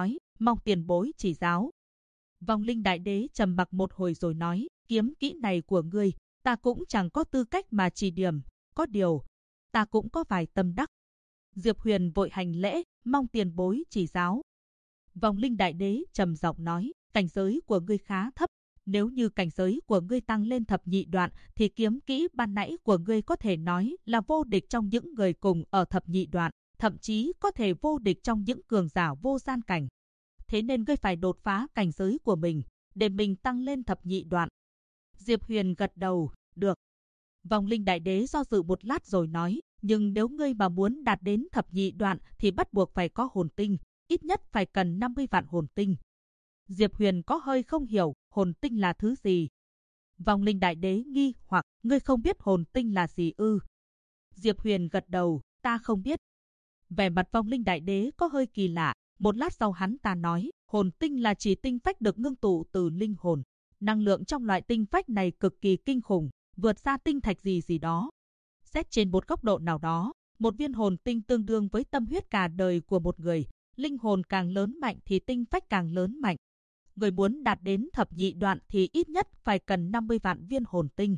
Speaker 1: mong tiền bối chỉ giáo. Vong linh đại đế trầm mặc một hồi rồi nói, kiếm kỹ này của ngươi, ta cũng chẳng có tư cách mà chỉ điểm, có điều, ta cũng có vài tâm đắc. Diệp Huyền vội hành lễ, mong tiền bối chỉ giáo. Vong linh đại đế trầm giọng nói, cảnh giới của ngươi khá thấp. Nếu như cảnh giới của ngươi tăng lên thập nhị đoạn thì kiếm kỹ ban nãy của ngươi có thể nói là vô địch trong những người cùng ở thập nhị đoạn, thậm chí có thể vô địch trong những cường giả vô gian cảnh. Thế nên ngươi phải đột phá cảnh giới của mình, để mình tăng lên thập nhị đoạn. Diệp Huyền gật đầu, được. Vong linh đại đế do dự một lát rồi nói, nhưng nếu ngươi mà muốn đạt đến thập nhị đoạn thì bắt buộc phải có hồn tinh, ít nhất phải cần 50 vạn hồn tinh. Diệp Huyền có hơi không hiểu hồn tinh là thứ gì. Vong linh đại đế nghi hoặc, ngươi không biết hồn tinh là gì ư? Diệp Huyền gật đầu, ta không biết. Vẻ mặt vong linh đại đế có hơi kỳ lạ. Một lát sau hắn ta nói, hồn tinh là chỉ tinh phách được ngưng tụ từ linh hồn. Năng lượng trong loại tinh phách này cực kỳ kinh khủng, vượt xa tinh thạch gì gì đó. Xét trên một góc độ nào đó, một viên hồn tinh tương đương với tâm huyết cả đời của một người. Linh hồn càng lớn mạnh thì tinh phách càng lớn mạnh. Người muốn đạt đến thập nhị đoạn thì ít nhất phải cần 50 vạn viên hồn tinh.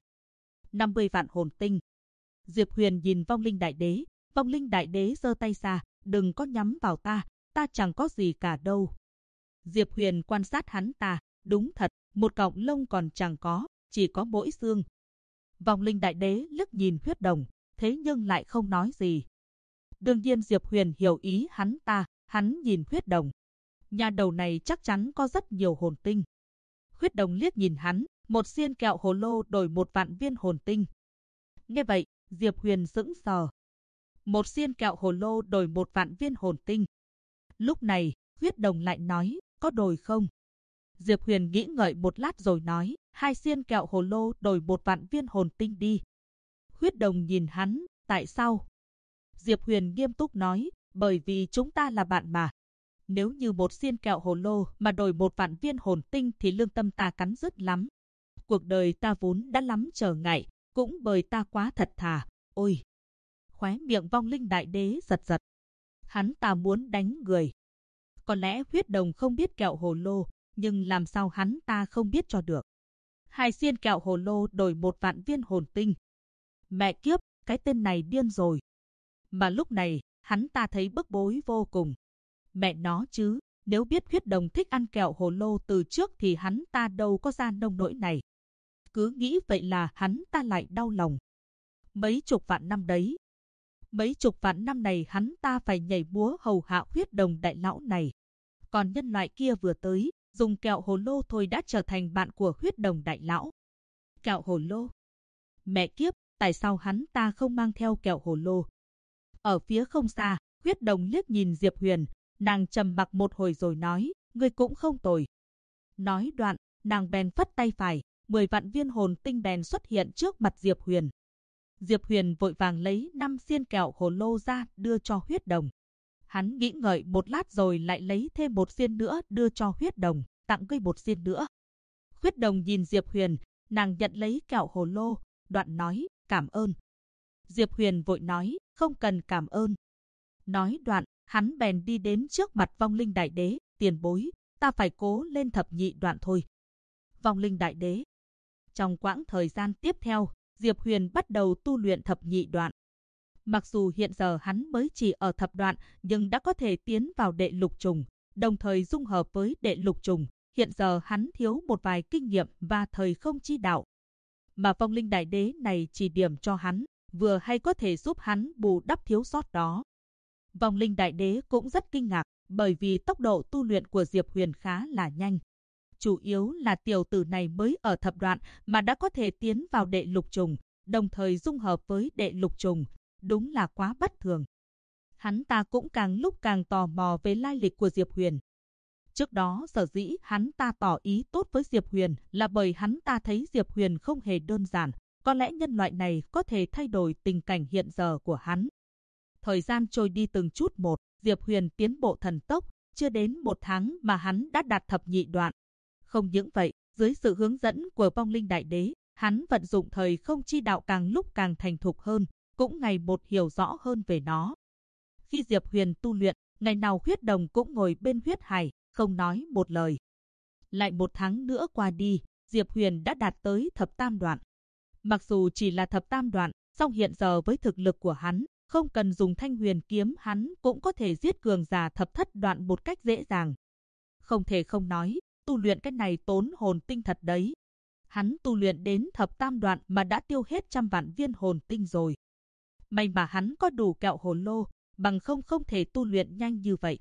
Speaker 1: 50 vạn hồn tinh. Diệp Huyền nhìn vong linh đại đế. Vong linh đại đế giơ tay ra, đừng có nhắm vào ta, ta chẳng có gì cả đâu. Diệp Huyền quan sát hắn ta, đúng thật, một cọng lông còn chẳng có, chỉ có mỗi xương. Vong linh đại đế liếc nhìn Huyết Đồng, thế nhưng lại không nói gì. Đương nhiên Diệp Huyền hiểu ý hắn ta, hắn nhìn Huyết Đồng. Nhà đầu này chắc chắn có rất nhiều hồn tinh. Huyết Đồng liếc nhìn hắn, một xiên kẹo hồ lô đổi 1 vạn viên hồn tinh. Nghe vậy, Diệp Huyền sững sờ. Một xiên kẹo hồ lô đổi 1 vạn viên hồn tinh. Lúc này, Huyết Đồng lại nói, có đổi không? Diệp Huyền nghĩ ngợi một lát rồi nói, 2 xiên kẹo hồ lô đổi 1 vạn viên hồn tinh đi. Huyết Đồng nhìn hắn, tại sao? Diệp Huyền nghiêm túc nói, bởi vì chúng ta là bạn mà. Nếu như một xiên kẹo hồ lô mà đổi 1 vạn viên hồn tinh thì lương tâm ta cắn rứt lắm. Cuộc đời ta vốn đã lắm trở ngại, cũng bởi ta quá thật thà. Ôi! Khóe miệng vong linh đại đế giật giật. Hắn ta muốn đánh người. Có lẽ Huyết Đồng không biết kẹo hồ lô, nhưng làm sao hắn ta không biết cho được. 2 xiên kẹo hồ lô đổi 1 vạn viên hồn tinh. Mẹ kiếp, cái tên này điên rồi. Mà lúc này, hắn ta thấy bức bối vô cùng. Mẹ nó chứ, nếu biết Huyết Đồng thích ăn kẹo hồ lô từ trước thì hắn ta đâu có ra nông nỗi này. Cứ nghĩ vậy là hắn ta lại đau lòng. Mấy chục vạn năm đấy. Mấy chục vạn năm này hắn ta phải nhảy múa hầu hạ Huyết Đồng đại lão này. Còn nhân loại kia vừa tới, dùng kẹo hồ lô thôi đã trở thành bạn của Huyết Đồng đại lão. Kẹo hồ lô. Mẹ kiếp, tại sao hắn ta không mang theo kẹo hồ lô? Ở phía không xa, Huyết Đồng liếc nhìn Diệp Huyền, nàng trầm mặc một hồi rồi nói, ngươi cũng không tồi. Nói đoạn, nàng bèn phất tay phải, 10 vạn viên hồn tinh bèn xuất hiện trước mặt Diệp Huyền. Diệp Huyền vội vàng lấy 5 xiên kẹo hồ lô ra đưa cho Huyết Đồng. Hắn nghĩ ngợi một lát rồi lại lấy thêm 1 xiên nữa đưa cho Huyết Đồng, tặng ngươi 1 xiên nữa. Huyết Đồng nhìn Diệp Huyền, nàng nhận lấy kẹo hồ lô, đoạn nói, cảm ơn. Diệp Huyền vội nói, không cần cảm ơn. Nói đoạn, hắn bèn đi đến trước mặt vong linh đại đế, tiền bối, ta phải cố lên thập nhị đoạn thôi. Vong linh đại đế. Trong quãng thời gian tiếp theo, Diệp Huyền bắt đầu tu luyện thập nhị đoạn. Mặc dù hiện giờ hắn mới chỉ ở thập đoạn, nhưng đã có thể tiến vào đệ lục trùng, đồng thời dung hợp với đệ lục trùng. Hiện giờ hắn thiếu một vài kinh nghiệm và thời không chi đạo. Mà vong linh đại đế này chỉ điểm cho hắn, vừa hay có thể giúp hắn bù đắp thiếu sót đó. Vong linh đại đế cũng rất kinh ngạc, bởi vì tốc độ tu luyện của Diệp Huyền khá là nhanh. Chủ yếu là tiểu tử này mới ở thập đoạn mà đã có thể tiến vào đệ lục trùng, đồng thời dung hợp với đệ lục trùng, đúng là quá bất thường. Hắn ta cũng càng lúc càng tò mò về lai lịch của Diệp Huyền. Trước đó sở dĩ hắn ta tỏ ý tốt với Diệp Huyền là bởi hắn ta thấy Diệp Huyền không hề đơn giản, có lẽ nhân loại này có thể thay đổi tình cảnh hiện giờ của hắn. Thời gian trôi đi từng chút một, Diệp Huyền tiến bộ thần tốc, chưa đến 1 tháng mà hắn đã đạt thập nhị đoạn. Không những vậy, dưới sự hướng dẫn của vong linh đại đế, hắn vận dụng thời không chi đạo càng lúc càng thành thục hơn, cũng ngày một hiểu rõ hơn về nó. Khi Diệp Huyền tu luyện, ngày nào Huyết Đồng cũng ngồi bên huyết hải, không nói một lời. Lại 1 tháng nữa qua đi, Diệp Huyền đã đạt tới thập tam đoạn. Mặc dù chỉ là thập tam đoạn, song hiện giờ với thực lực của hắn, không cần dùng Thanh Huyền kiếm hắn cũng có thể giết cường giả thập thất đoạn một cách dễ dàng. Không thể không nói, tu luyện cái này tốn hồn tinh thật đấy. Hắn tu luyện đến thập tam đoạn mà đã tiêu hết 100 vạn viên hồn tinh rồi. May mà hắn có đủ kẹo hồn lô, bằng không thể tu luyện nhanh như vậy.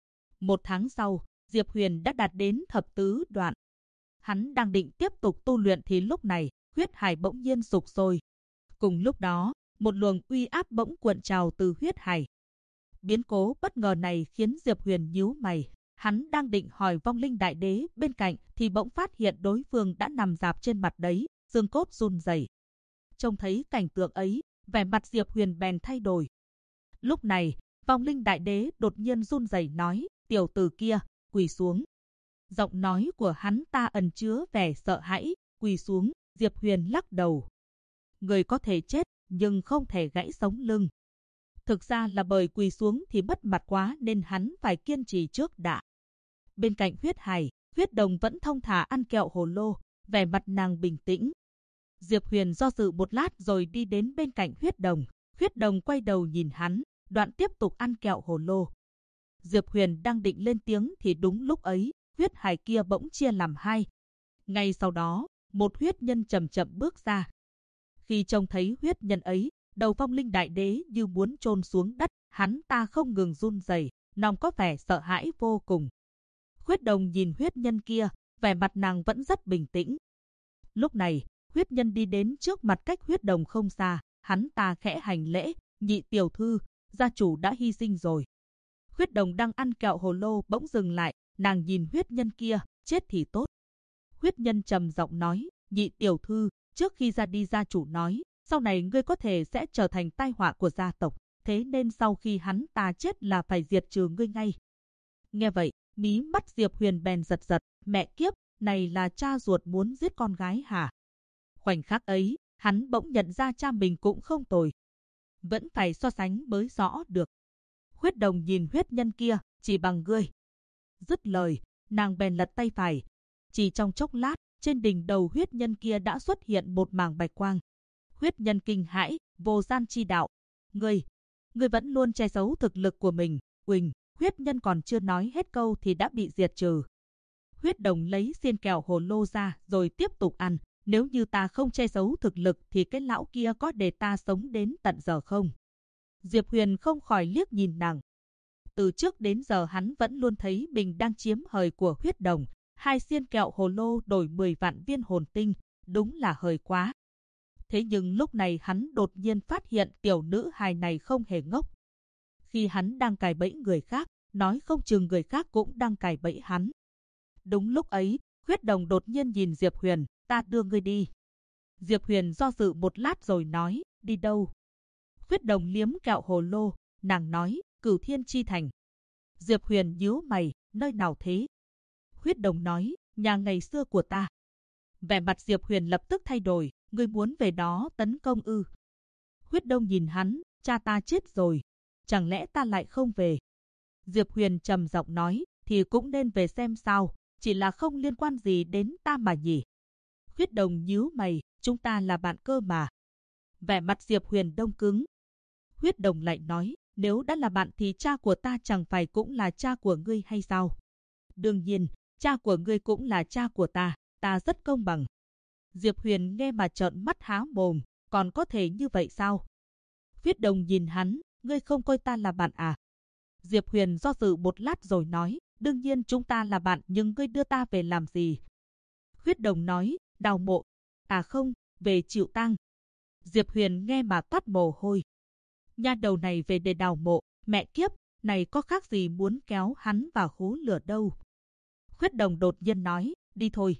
Speaker 1: 1 tháng sau, Diệp Huyền đã đạt đến thập tứ đoạn. Hắn đang định tiếp tục tu luyện thì lúc này, huyết hải bỗng nhiên sục sôi. Cùng lúc đó, một luồng uy áp bỗng cuộn trào từ huyết hải. Biến cố bất ngờ này khiến Diệp Huyền nhíu mày. Hắn đang định hỏi vong linh đại đế bên cạnh thì bỗng phát hiện đối phương đã nằm rạp trên mặt đấy, xương cốt run rẩy. Trông thấy cảnh tượng ấy, vẻ mặt Diệp Huyền bèn thay đổi. Lúc này, vong linh đại đế đột nhiên run rẩy nói, tiểu tử kia, quỳ xuống. Giọng nói của hắn ta ẩn chứa vẻ sợ hãi, quỳ xuống. Diệp Huyền lắc đầu. Người có thể chết, nhưng không thể gãy sống lưng. Thực ra là bởi quỳ xuống thì mất mặt quá nên hắn phải kiên trì trước đã. Bên cạnh huyết hải, huyết đồng vẫn thông thả ăn kẹo hồ lô, vẻ mặt nàng bình tĩnh. Diệp Huyền do dự một lát rồi đi đến bên cạnh huyết đồng. Huyết đồng quay đầu nhìn hắn, đoạn tiếp tục ăn kẹo hồ lô. Diệp Huyền đang định lên tiếng thì đúng lúc ấy, huyết hải kia bỗng chia làm hai. Ngay sau đó, một huyết nhân chậm chậm bước ra. Khi trông thấy huyết nhân ấy, đầu vong linh đại đế như muốn chôn xuống đất, hắn ta không ngừng run rẩy, nòng có vẻ sợ hãi vô cùng. Huyết đồng nhìn huyết nhân kia, vẻ mặt nàng vẫn rất bình tĩnh. Lúc này, huyết nhân đi đến trước mặt cách huyết đồng không xa, hắn ta khẽ hành lễ, nhị tiểu thư, gia chủ đã hy sinh rồi. Huyết đồng đang ăn kẹo hồ lô bỗng dừng lại, nàng nhìn huyết nhân kia, chết thì tốt. Huyết nhân trầm giọng nói, nhị tiểu thư, trước khi ra đi gia chủ nói, sau này ngươi có thể sẽ trở thành tai họa của gia tộc, thế nên sau khi hắn ta chết là phải diệt trừ ngươi ngay. Nghe vậy, mí mắt Diệp Huyền bèn giật giật, mẹ kiếp, này là cha ruột muốn giết con gái hả? Khoảnh khắc ấy, hắn bỗng nhận ra cha mình cũng không tồi. Vẫn phải so sánh mới rõ được. Huyết đồng nhìn huyết nhân kia, chỉ bằng ngươi. Dứt lời, nàng bèn lật tay phải. Chỉ trong chốc lát, trên đỉnh đầu huyết nhân kia đã xuất hiện một mảng bạch quang. Huyết nhân kinh hãi, vô gian chi đạo. Ngươi vẫn luôn che giấu thực lực của mình. Uỳnh, huyết nhân còn chưa nói hết câu thì đã bị diệt trừ. Huyết đồng lấy xiên kẹo hồ lô ra rồi tiếp tục ăn. Nếu như ta không che giấu thực lực thì cái lão kia có để ta sống đến tận giờ không? Diệp Huyền không khỏi liếc nhìn nàng. Từ trước đến giờ hắn vẫn luôn thấy mình đang chiếm hời của huyết đồng. 2 xiên kẹo hồ lô đổi 10 vạn viên hồn tinh, đúng là hời quá. Thế nhưng lúc này hắn đột nhiên phát hiện tiểu nữ hài này không hề ngốc. Khi hắn đang cài bẫy người khác, nói không chừng người khác cũng đang cài bẫy hắn. Đúng lúc ấy, huyết đồng đột nhiên nhìn Diệp Huyền, ta đưa ngươi đi. Diệp Huyền do dự một lát rồi nói, đi đâu? Huyết đồng liếm kẹo hồ lô, nàng nói, Cửu Thiên Chi Thành. Diệp Huyền nhíu mày, nơi nào thế? Huyết đồng nói, nhà ngày xưa của ta. Vẻ mặt Diệp Huyền lập tức thay đổi, ngươi muốn về đó tấn công ư? Huyết đồng nhìn hắn, cha ta chết rồi, chẳng lẽ ta lại không về? Diệp Huyền trầm giọng nói, thì cũng nên về xem sao, chỉ là không liên quan gì đến ta mà nhỉ? Huyết đồng nhíu mày, chúng ta là bạn cơ mà. Vẻ mặt Diệp Huyền đông cứng. Huyết đồng lại nói, nếu đã là bạn thì cha của ta chẳng phải cũng là cha của ngươi hay sao? Đương nhiên, cha của ngươi cũng là cha của ta rất công bằng. Diệp Huyền nghe mà trợn mắt há mồm, còn có thể như vậy sao? Huyết đồng nhìn hắn, ngươi không coi ta là bạn à? Diệp Huyền do dự một lát rồi nói, đương nhiên chúng ta là bạn nhưng ngươi đưa ta về làm gì? Huyết đồng nói, đào mộ. À không, về chịu tang. Diệp Huyền nghe mà toát mồ hôi. Nha đầu này về để đào mộ, mẹ kiếp, này có khác gì muốn kéo hắn vào hố lửa đâu. Huyết đồng đột nhiên nói, đi thôi.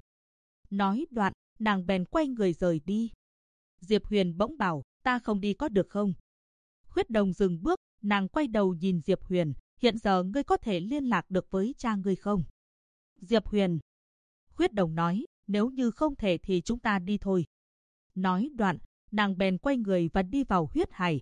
Speaker 1: Nói đoạn, nàng bèn quay người rời đi. Diệp Huyền bỗng bảo, ta không đi có được không? Huyết đồng dừng bước, nàng quay đầu nhìn Diệp Huyền, hiện giờ ngươi có thể liên lạc được với cha ngươi không? Diệp Huyền. Huyết đồng nói, nếu như không thể thì chúng ta đi thôi. Nói đoạn, nàng bèn quay người và đi vào huyết hải,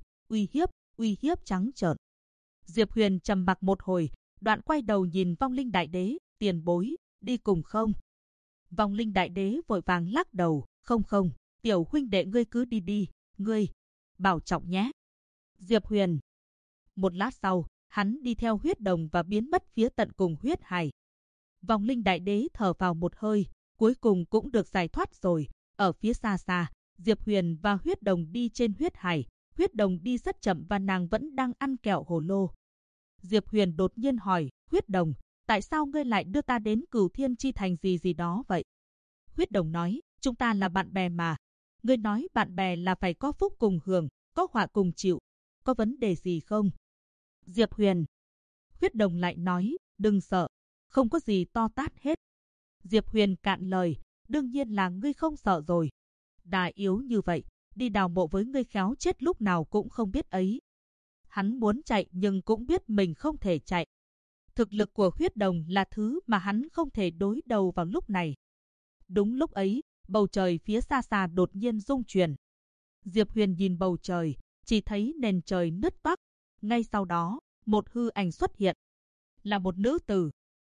Speaker 1: uy hiếp trắng trợn. Diệp Huyền trầm mặc một hồi, đoạn quay đầu nhìn vong linh đại đế, tiền bối, đi cùng không? Vong linh đại đế vội vàng lắc đầu, không không, tiểu huynh đệ ngươi cứ đi đi, ngươi, bảo trọng nhé. Diệp Huyền. Một lát sau, hắn đi theo huyết đồng và biến mất phía tận cùng huyết hải. Vong linh đại đế thở vào một hơi, cuối cùng cũng được giải thoát rồi. Ở phía xa xa, Diệp Huyền và huyết đồng đi trên huyết hải. Huyết đồng đi rất chậm và nàng vẫn đang ăn kẹo hồ lô. Diệp Huyền đột nhiên hỏi, huyết đồng, tại sao ngươi lại đưa ta đến Cửu Thiên Chi Thành gì đó vậy? Huyết đồng nói, chúng ta là bạn bè mà. Ngươi nói bạn bè là phải có phúc cùng hưởng, có họa cùng chịu. Có vấn đề gì không? Diệp Huyền. Huyết đồng lại nói, đừng sợ, không có gì to tát hết. Diệp Huyền cạn lời, đương nhiên là ngươi không sợ rồi. Đà yếu như vậy, đi đào mộ với ngươi khéo chết lúc nào cũng không biết ấy. Hắn muốn chạy nhưng cũng biết mình không thể chạy. Thực lực của huyết đồng là thứ mà hắn không thể đối đầu vào lúc này. Đúng lúc ấy, bầu trời phía xa xa đột nhiên rung chuyển. Diệp Huyền nhìn bầu trời, chỉ thấy nền trời nứt toác. Ngay sau đó, một hư ảnh xuất hiện. Là một nữ tử.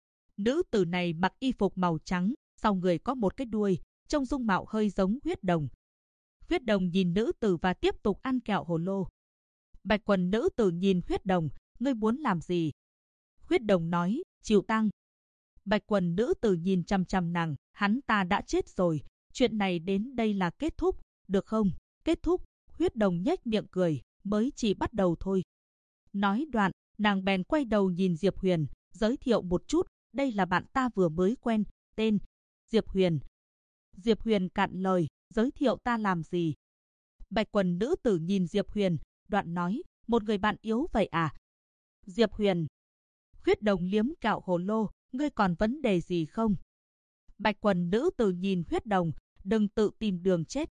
Speaker 1: Nữ tử này mặc y phục màu trắng, sau người có một cái đuôi, trông dung mạo hơi giống huyết đồng. Huyết đồng nhìn nữ tử và tiếp tục ăn kẹo hồ lô. Bạch quần nữ tử nhìn huyết đồng, ngươi muốn làm gì? Huyết đồng nói, chịu tăng. Bạch quần nữ tử nhìn chằm chằm nàng, hắn ta đã chết rồi, chuyện này đến đây là kết thúc, được không? Kết thúc, huyết đồng nhếch miệng cười, mới chỉ bắt đầu thôi. Nói đoạn, nàng bèn quay đầu nhìn Diệp Huyền, giới thiệu một chút, đây là bạn ta vừa mới quen, tên Diệp Huyền. Diệp Huyền cạn lời, giới thiệu ta làm gì? Bạch quần nữ tử nhìn Diệp Huyền, đoạn nói, một người bạn yếu vậy à? Diệp Huyền. Huyết đồng liếm kẹo hồ lô, ngươi còn vấn đề gì không? Bạch quần nữ tử nhìn huyết đồng, đừng tự tìm đường chết.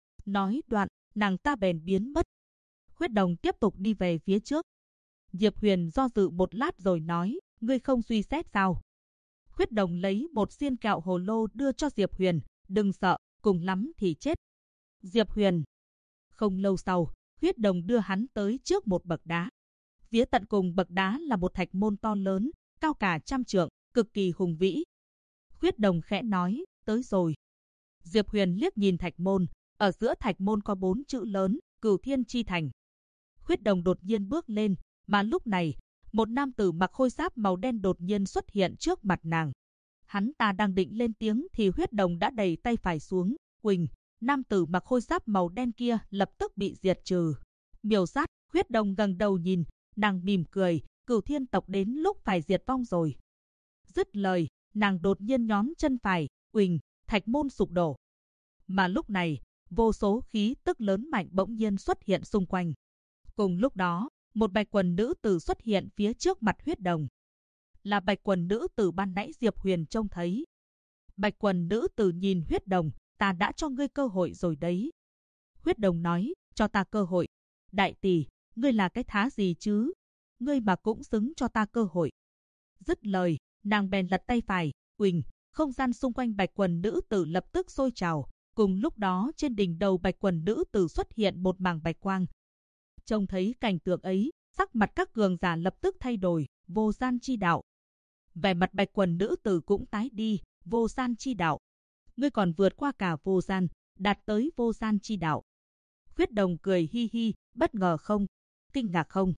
Speaker 1: Nói đoạn, nàng ta bèn biến mất. Huyết đồng tiếp tục đi về phía trước. Diệp Huyền do dự một lát rồi nói, ngươi không suy xét sao? Huyết đồng lấy một xiên kẹo hồ lô đưa cho Diệp Huyền, đừng sợ, cùng lắm thì chết. Diệp Huyền. Không lâu sau, huyết đồng đưa hắn tới trước một bậc đá. Phía tận cùng bậc đá là một thạch môn to lớn, cao cả 100 trượng, cực kỳ hùng vĩ. Huyết đồng khẽ nói, tới rồi. Diệp Huyền liếc nhìn thạch môn, ở giữa thạch môn có 4 chữ lớn, Cửu Thiên Chi Thành. Huyết đồng đột nhiên bước lên, mà lúc này, một nam tử mặc khôi giáp màu đen đột nhiên xuất hiện trước mặt nàng. Hắn ta đang định lên tiếng thì huyết đồng đã đẩy tay phải xuống, quỳnh, nam tử mặc khôi giáp màu đen kia lập tức bị diệt trừ. Miêu sát, huyết đồng ngẩng đầu nhìn, nàng mỉm cười, Cửu Thiên tộc đến lúc phải diệt vong rồi. Dứt lời, nàng đột nhiên nhón chân phải, uỳnh, thạch môn sụp đổ. Mà lúc này, vô số khí tức lớn mạnh bỗng nhiên xuất hiện xung quanh. Cùng lúc đó, một bạch quần nữ tử xuất hiện phía trước mặt huyết đồng. Là bạch quần nữ tử ban nãy Diệp Huyền trông thấy. Bạch quần nữ tử nhìn huyết đồng, ta đã cho ngươi cơ hội rồi đấy. Huyết đồng nói, cho ta cơ hội. Đại tỷ, ngươi là cái thá gì chứ? Ngươi mà cũng xứng cho ta cơ hội. Dứt lời, nàng bèn lật tay phải, uỳnh, không gian xung quanh bạch quần nữ tử lập tức sôi trào. Cùng lúc đó trên đỉnh đầu bạch quần nữ tử xuất hiện một mảng bạch quang. Trông thấy cảnh tượng ấy, sắc mặt các cường giả lập tức thay đổi, vô gian chi đạo. Vẻ mặt bạch quần nữ tử cũng tái đi, vô gian chi đạo. Ngươi còn vượt qua cả vô gian, đạt tới vô gian chi đạo. Huyết đồng cười hi hi, bất ngờ không? Kinh ngạc không?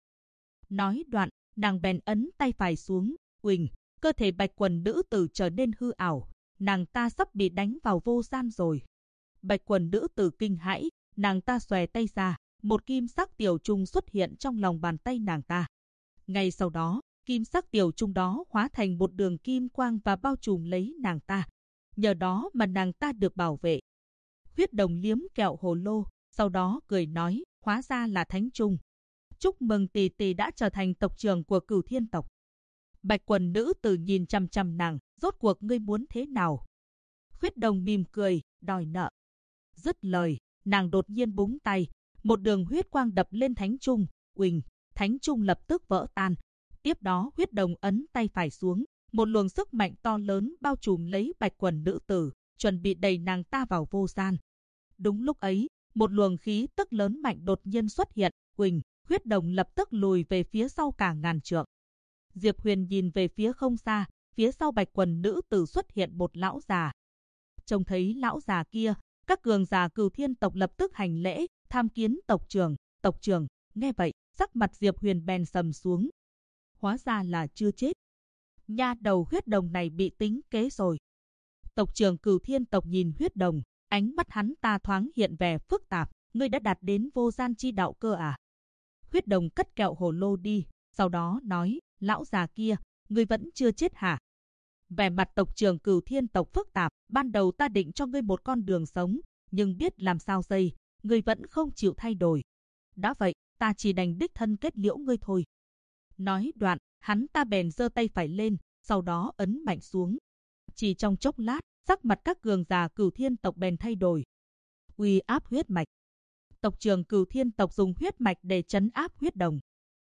Speaker 1: Nói đoạn, nàng bèn ấn tay phải xuống, uỳnh, cơ thể bạch quần nữ tử trở nên hư ảo. Nàng ta sắp bị đánh vào vô gian rồi. Bạch quần nữ tử kinh hãi, nàng ta xòe tay ra, một kim sắc tiểu trung xuất hiện trong lòng bàn tay nàng ta. Ngay sau đó, kim sắc tiểu trung đó hóa thành một đường kim quang và bao trùm lấy nàng ta. Nhờ đó mà nàng ta được bảo vệ. Huyết đồng liếm kẹo hồ lô, sau đó cười nói, hóa ra là thánh trung. Chúc mừng tỷ tỷ đã trở thành tộc trưởng của Cửu Thiên tộc. Bạch quần nữ tử nhìn chằm chằm nàng, rốt cuộc ngươi muốn thế nào? Huyết đồng mỉm cười, đòi nợ. Dứt lời, nàng đột nhiên búng tay, một đường huyết quang đập lên thánh trung, uỳnh, thánh trung lập tức vỡ tan. Tiếp đó huyết đồng ấn tay phải xuống, một luồng sức mạnh to lớn bao trùm lấy bạch quần nữ tử, chuẩn bị đẩy nàng ta vào vô gian. Đúng lúc ấy, một luồng khí tức lớn mạnh đột nhiên xuất hiện, uỳnh, huyết đồng lập tức lùi về phía sau cả ngàn trượng. Diệp Huyền nhìn về phía không xa, phía sau bạch quần nữ tử xuất hiện một lão già. Trông thấy lão già kia, các cường giả Cửu Thiên tộc lập tức hành lễ, tham kiến tộc trưởng. Tộc trưởng, nghe vậy, sắc mặt Diệp Huyền bèn sầm xuống. Hóa ra là chưa chết. Nha đầu huyết đồng này bị tính kế rồi. Tộc trưởng Cửu Thiên tộc nhìn huyết đồng, ánh mắt hắn ta thoáng hiện vẻ phức tạp. Ngươi đã đạt đến vô gian chi đạo cơ à? Huyết đồng cất kẹo hồ lô đi, sau đó nói, lão già kia, ngươi vẫn chưa chết hả? Vẻ mặt tộc trưởng Cửu Thiên tộc phức tạp, ban đầu ta định cho ngươi một con đường sống, nhưng biết làm sao dây, ngươi vẫn không chịu thay đổi. Đã vậy, ta chỉ đành đích thân kết liễu ngươi thôi. Nói đoạn, hắn ta bèn giơ tay phải lên, sau đó ấn mạnh xuống. Chỉ trong chốc lát, sắc mặt các cường giả Cửu Thiên tộc bèn thay đổi. Uy áp huyết mạch. Tộc trưởng Cửu Thiên tộc dùng huyết mạch để trấn áp huyết đồng.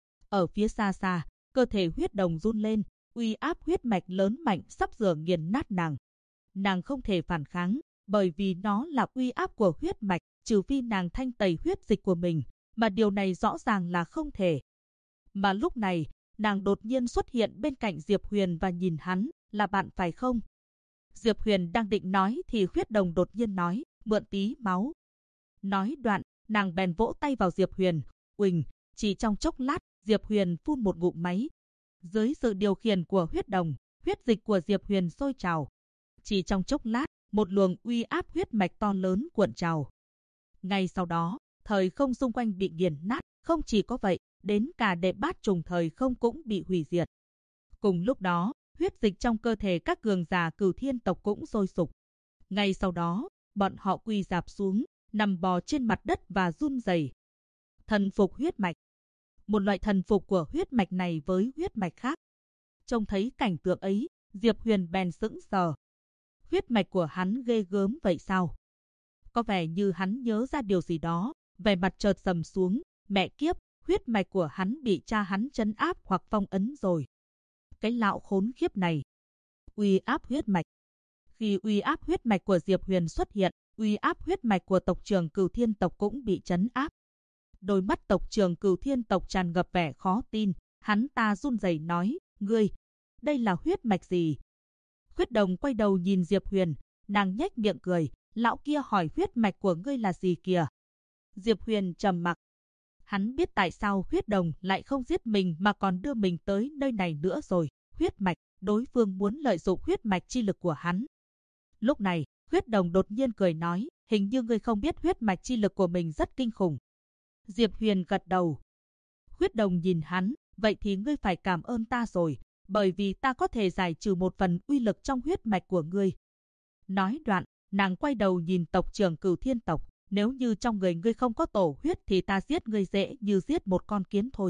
Speaker 1: Ở phía xa xa, cơ thể huyết đồng run lên, uy áp huyết mạch lớn mạnh sắp sửa nghiền nát nàng. Nàng không thể phản kháng, bởi vì nó là uy áp của huyết mạch, trừ phi nàng thanh tẩy huyết dịch của mình, mà điều này rõ ràng là không thể. Mà lúc này, nàng đột nhiên xuất hiện bên cạnh Diệp Huyền và nhìn hắn, là bạn phải không? Diệp Huyền đang định nói thì huyết đồng đột nhiên nói, mượn tí máu. Nói đoạn, nàng bèn vỗ tay vào Diệp Huyền, uỳnh, chỉ trong chốc lát, Diệp Huyền phun một ngụm máy. Dưới sự điều khiển của huyết đồng, huyết dịch của Diệp Huyền sôi trào. Chỉ trong chốc lát, một luồng uy áp huyết mạch to lớn cuộn trào. Ngay sau đó, thời không xung quanh bị nghiền nát, không chỉ có vậy, đến cả đệ bát trùng thời không cũng bị hủy diệt. Cùng lúc đó, huyết dịch trong cơ thể các cường giả Cửu Thiên tộc cũng sôi sục. Ngay sau đó, bọn họ quỳ rạp xuống, nằm bò trên mặt đất và run rẩy. Thần phục huyết mạch. Một loại thần phục của huyết mạch này với huyết mạch khác. Trông thấy cảnh tượng ấy, Diệp Huyền bèn sững sờ. Huyết mạch của hắn ghê gớm vậy sao? Có vẻ như hắn nhớ ra điều gì đó, vẻ mặt chợt sầm xuống, mẹ kiếp, huyết mạch của hắn bị cha hắn trấn áp hoặc phong ấn rồi. Cái lão khốn khiếp này. Uy áp huyết mạch. Khi uy áp huyết mạch của Diệp Huyền xuất hiện, uy áp huyết mạch của tộc trưởng Cửu Thiên tộc cũng bị trấn áp. Đôi mắt tộc trưởng Cửu Thiên tộc tràn ngập vẻ khó tin, hắn ta run rẩy nói, ngươi, đây là huyết mạch gì? Huyết đồng quay đầu nhìn Diệp Huyền, nàng nhếch miệng cười, lão kia hỏi huyết mạch của ngươi là gì kìa? Diệp Huyền trầm mặc. Hắn biết tại sao huyết đồng lại không giết mình mà còn đưa mình tới nơi này nữa rồi. Huyết mạch, đối phương muốn lợi dụng huyết mạch chi lực của hắn. Lúc này, huyết đồng đột nhiên cười nói, hình như ngươi không biết huyết mạch chi lực của mình rất kinh khủng. Diệp Huyền gật đầu. Huyết đồng nhìn hắn, vậy thì ngươi phải cảm ơn ta rồi, bởi vì ta có thể giải trừ một phần uy lực trong huyết mạch của ngươi. Nói đoạn, nàng quay đầu nhìn tộc trưởng Cửu Thiên tộc, nếu như trong người ngươi không có tổ huyết thì ta giết ngươi dễ như giết một con kiến thôi.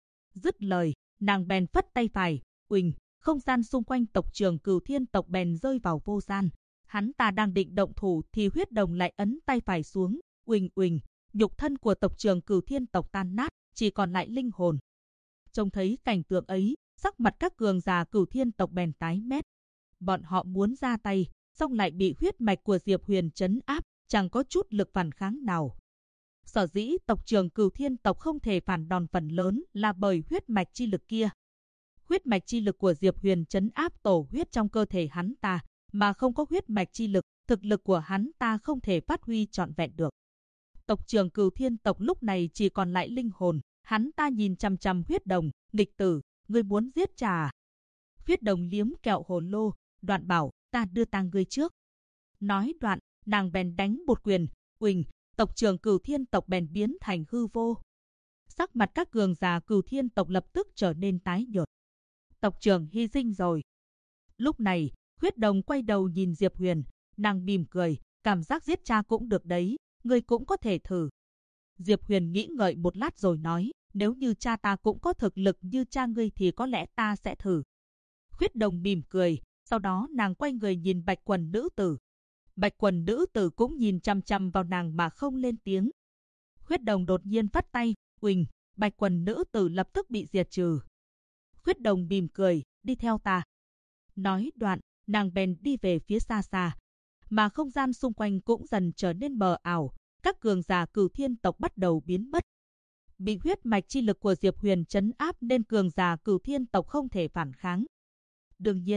Speaker 1: Dứt lời, nàng bèn phất tay phải, uỳnh, không gian xung quanh tộc trưởng Cửu Thiên tộc bèn rơi vào vô gian. Hắn ta đang định động thủ thì huyết đồng lại ấn tay phải xuống, uỳnh uỳnh, nhục thân của tộc trưởng Cửu Thiên tộc tan nát, chỉ còn lại linh hồn. Trông thấy cảnh tượng ấy, sắc mặt các cường giả Cửu Thiên tộc bèn tái mét. Bọn họ muốn ra tay, song lại bị huyết mạch của Diệp Huyền trấn áp, chẳng có chút lực phản kháng nào. Sở dĩ tộc trưởng Cửu Thiên tộc không thể phản đòn phần lớn là bởi huyết mạch chi lực kia. Huyết mạch chi lực của Diệp Huyền trấn áp tổ huyết trong cơ thể hắn ta, mà không có huyết mạch chi lực, thực lực của hắn ta không thể phát huy trọn vẹn được. Tộc trưởng Cửu Thiên tộc lúc này chỉ còn lại linh hồn, hắn ta nhìn chằm chằm huyết đồng, nghịch tử, ngươi muốn giết cha à? Huyết đồng liếm kẹo hồ lô, đoạn bảo, ta đưa tang ngươi trước. Nói đoạn, nàng bèn đánh một quyền, uỳnh, tộc trưởng Cửu Thiên tộc bèn biến thành hư vô. Sắc mặt các cường giả Cửu Thiên tộc lập tức trở nên tái nhợt. Tộc trưởng hy sinh rồi. Lúc này, huyết đồng quay đầu nhìn Diệp Huyền, nàng mỉm cười, cảm giác giết cha cũng được đấy, ngươi cũng có thể thử. Diệp Huyền nghĩ ngợi một lát rồi nói, nếu như cha ta cũng có thực lực như cha ngươi thì có lẽ ta sẽ thử. Huyết đồng mỉm cười, sau đó nàng quay người nhìn bạch quần nữ tử. Bạch quần nữ tử cũng nhìn chăm chăm vào nàng mà không lên tiếng. Huyết đồng đột nhiên vắt tay, uỳnh, bạch quần nữ tử lập tức bị diệt trừ. Huyết đồng mỉm cười, đi theo ta. Nói đoạn, nàng bèn đi về phía xa xa. Mà không gian xung quanh cũng dần trở nên mờ ảo, các cường giả Cửu Thiên tộc bắt đầu biến mất. Bị huyết mạch chi lực của Diệp Huyền trấn áp nên cường giả Cửu Thiên tộc không thể phản kháng. Đương nhiên,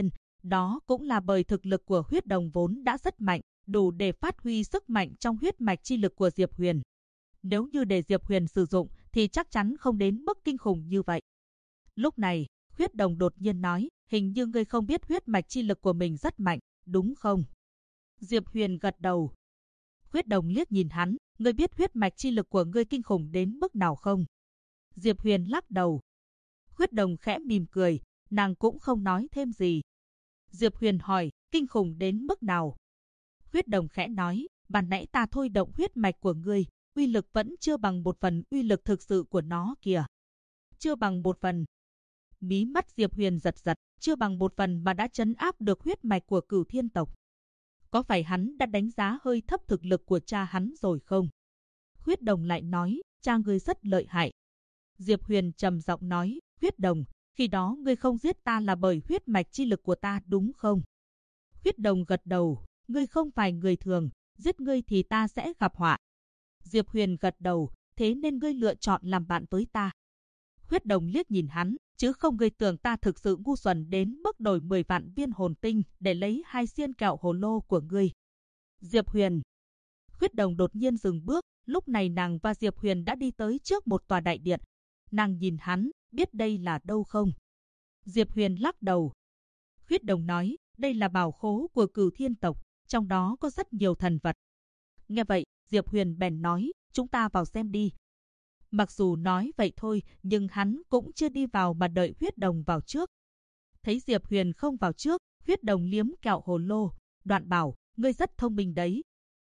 Speaker 1: Đó cũng là bởi thực lực của huyết đồng vốn đã rất mạnh, đủ để phát huy sức mạnh trong huyết mạch chi lực của Diệp Huyền. Nếu như để Diệp Huyền sử dụng thì chắc chắn không đến mức kinh khủng như vậy. Lúc này, huyết đồng đột nhiên nói, hình như ngươi không biết huyết mạch chi lực của mình rất mạnh, đúng không? Diệp Huyền gật đầu. Huyết đồng liếc nhìn hắn, ngươi biết huyết mạch chi lực của ngươi kinh khủng đến mức nào không? Diệp Huyền lắc đầu. Huyết đồng khẽ mỉm cười, nàng cũng không nói thêm gì. Diệp Huyền hỏi, kinh khủng đến mức nào? Huyết đồng khẽ nói, ban nãy ta thôi động huyết mạch của ngươi, uy lực vẫn chưa bằng một phần uy lực thực sự của nó kìa. Chưa bằng một phần. Mí mắt Diệp Huyền giật giật, chưa bằng một phần mà đã trấn áp được huyết mạch của Cửu Thiên tộc. Có phải hắn đã đánh giá hơi thấp thực lực của cha hắn rồi không? Huyết đồng lại nói, cha ngươi rất lợi hại. Diệp Huyền trầm giọng nói, huyết đồng, khi đó ngươi không giết ta là bởi huyết mạch chi lực của ta đúng không? Huyết đồng gật đầu, ngươi không phải người thường, giết ngươi thì ta sẽ gặp họa. Diệp Huyền gật đầu, thế nên ngươi lựa chọn làm bạn với ta. Huyết đồng liếc nhìn hắn, chứ không ngươi tưởng ta thực sự ngu xuẩn đến mức đổi 10 vạn viên hồn tinh để lấy 2 xiên kẹo hồ lô của ngươi. Diệp Huyền. Huyết đồng đột nhiên dừng bước, lúc này nàng và Diệp Huyền đã đi tới trước một tòa đại điện. Nàng nhìn hắn, biết đây là đâu không? Diệp Huyền lắc đầu. Huyết đồng nói, đây là bảo khố của Cửu Thiên tộc, trong đó có rất nhiều thần vật. Nghe vậy, Diệp Huyền bèn nói, chúng ta vào xem đi. Mặc dù nói vậy thôi, nhưng hắn cũng chưa đi vào mà đợi huyết đồng vào trước. Thấy Diệp Huyền không vào trước, huyết đồng liếm kẹo hồ lô, đoạn bảo, ngươi rất thông minh đấy.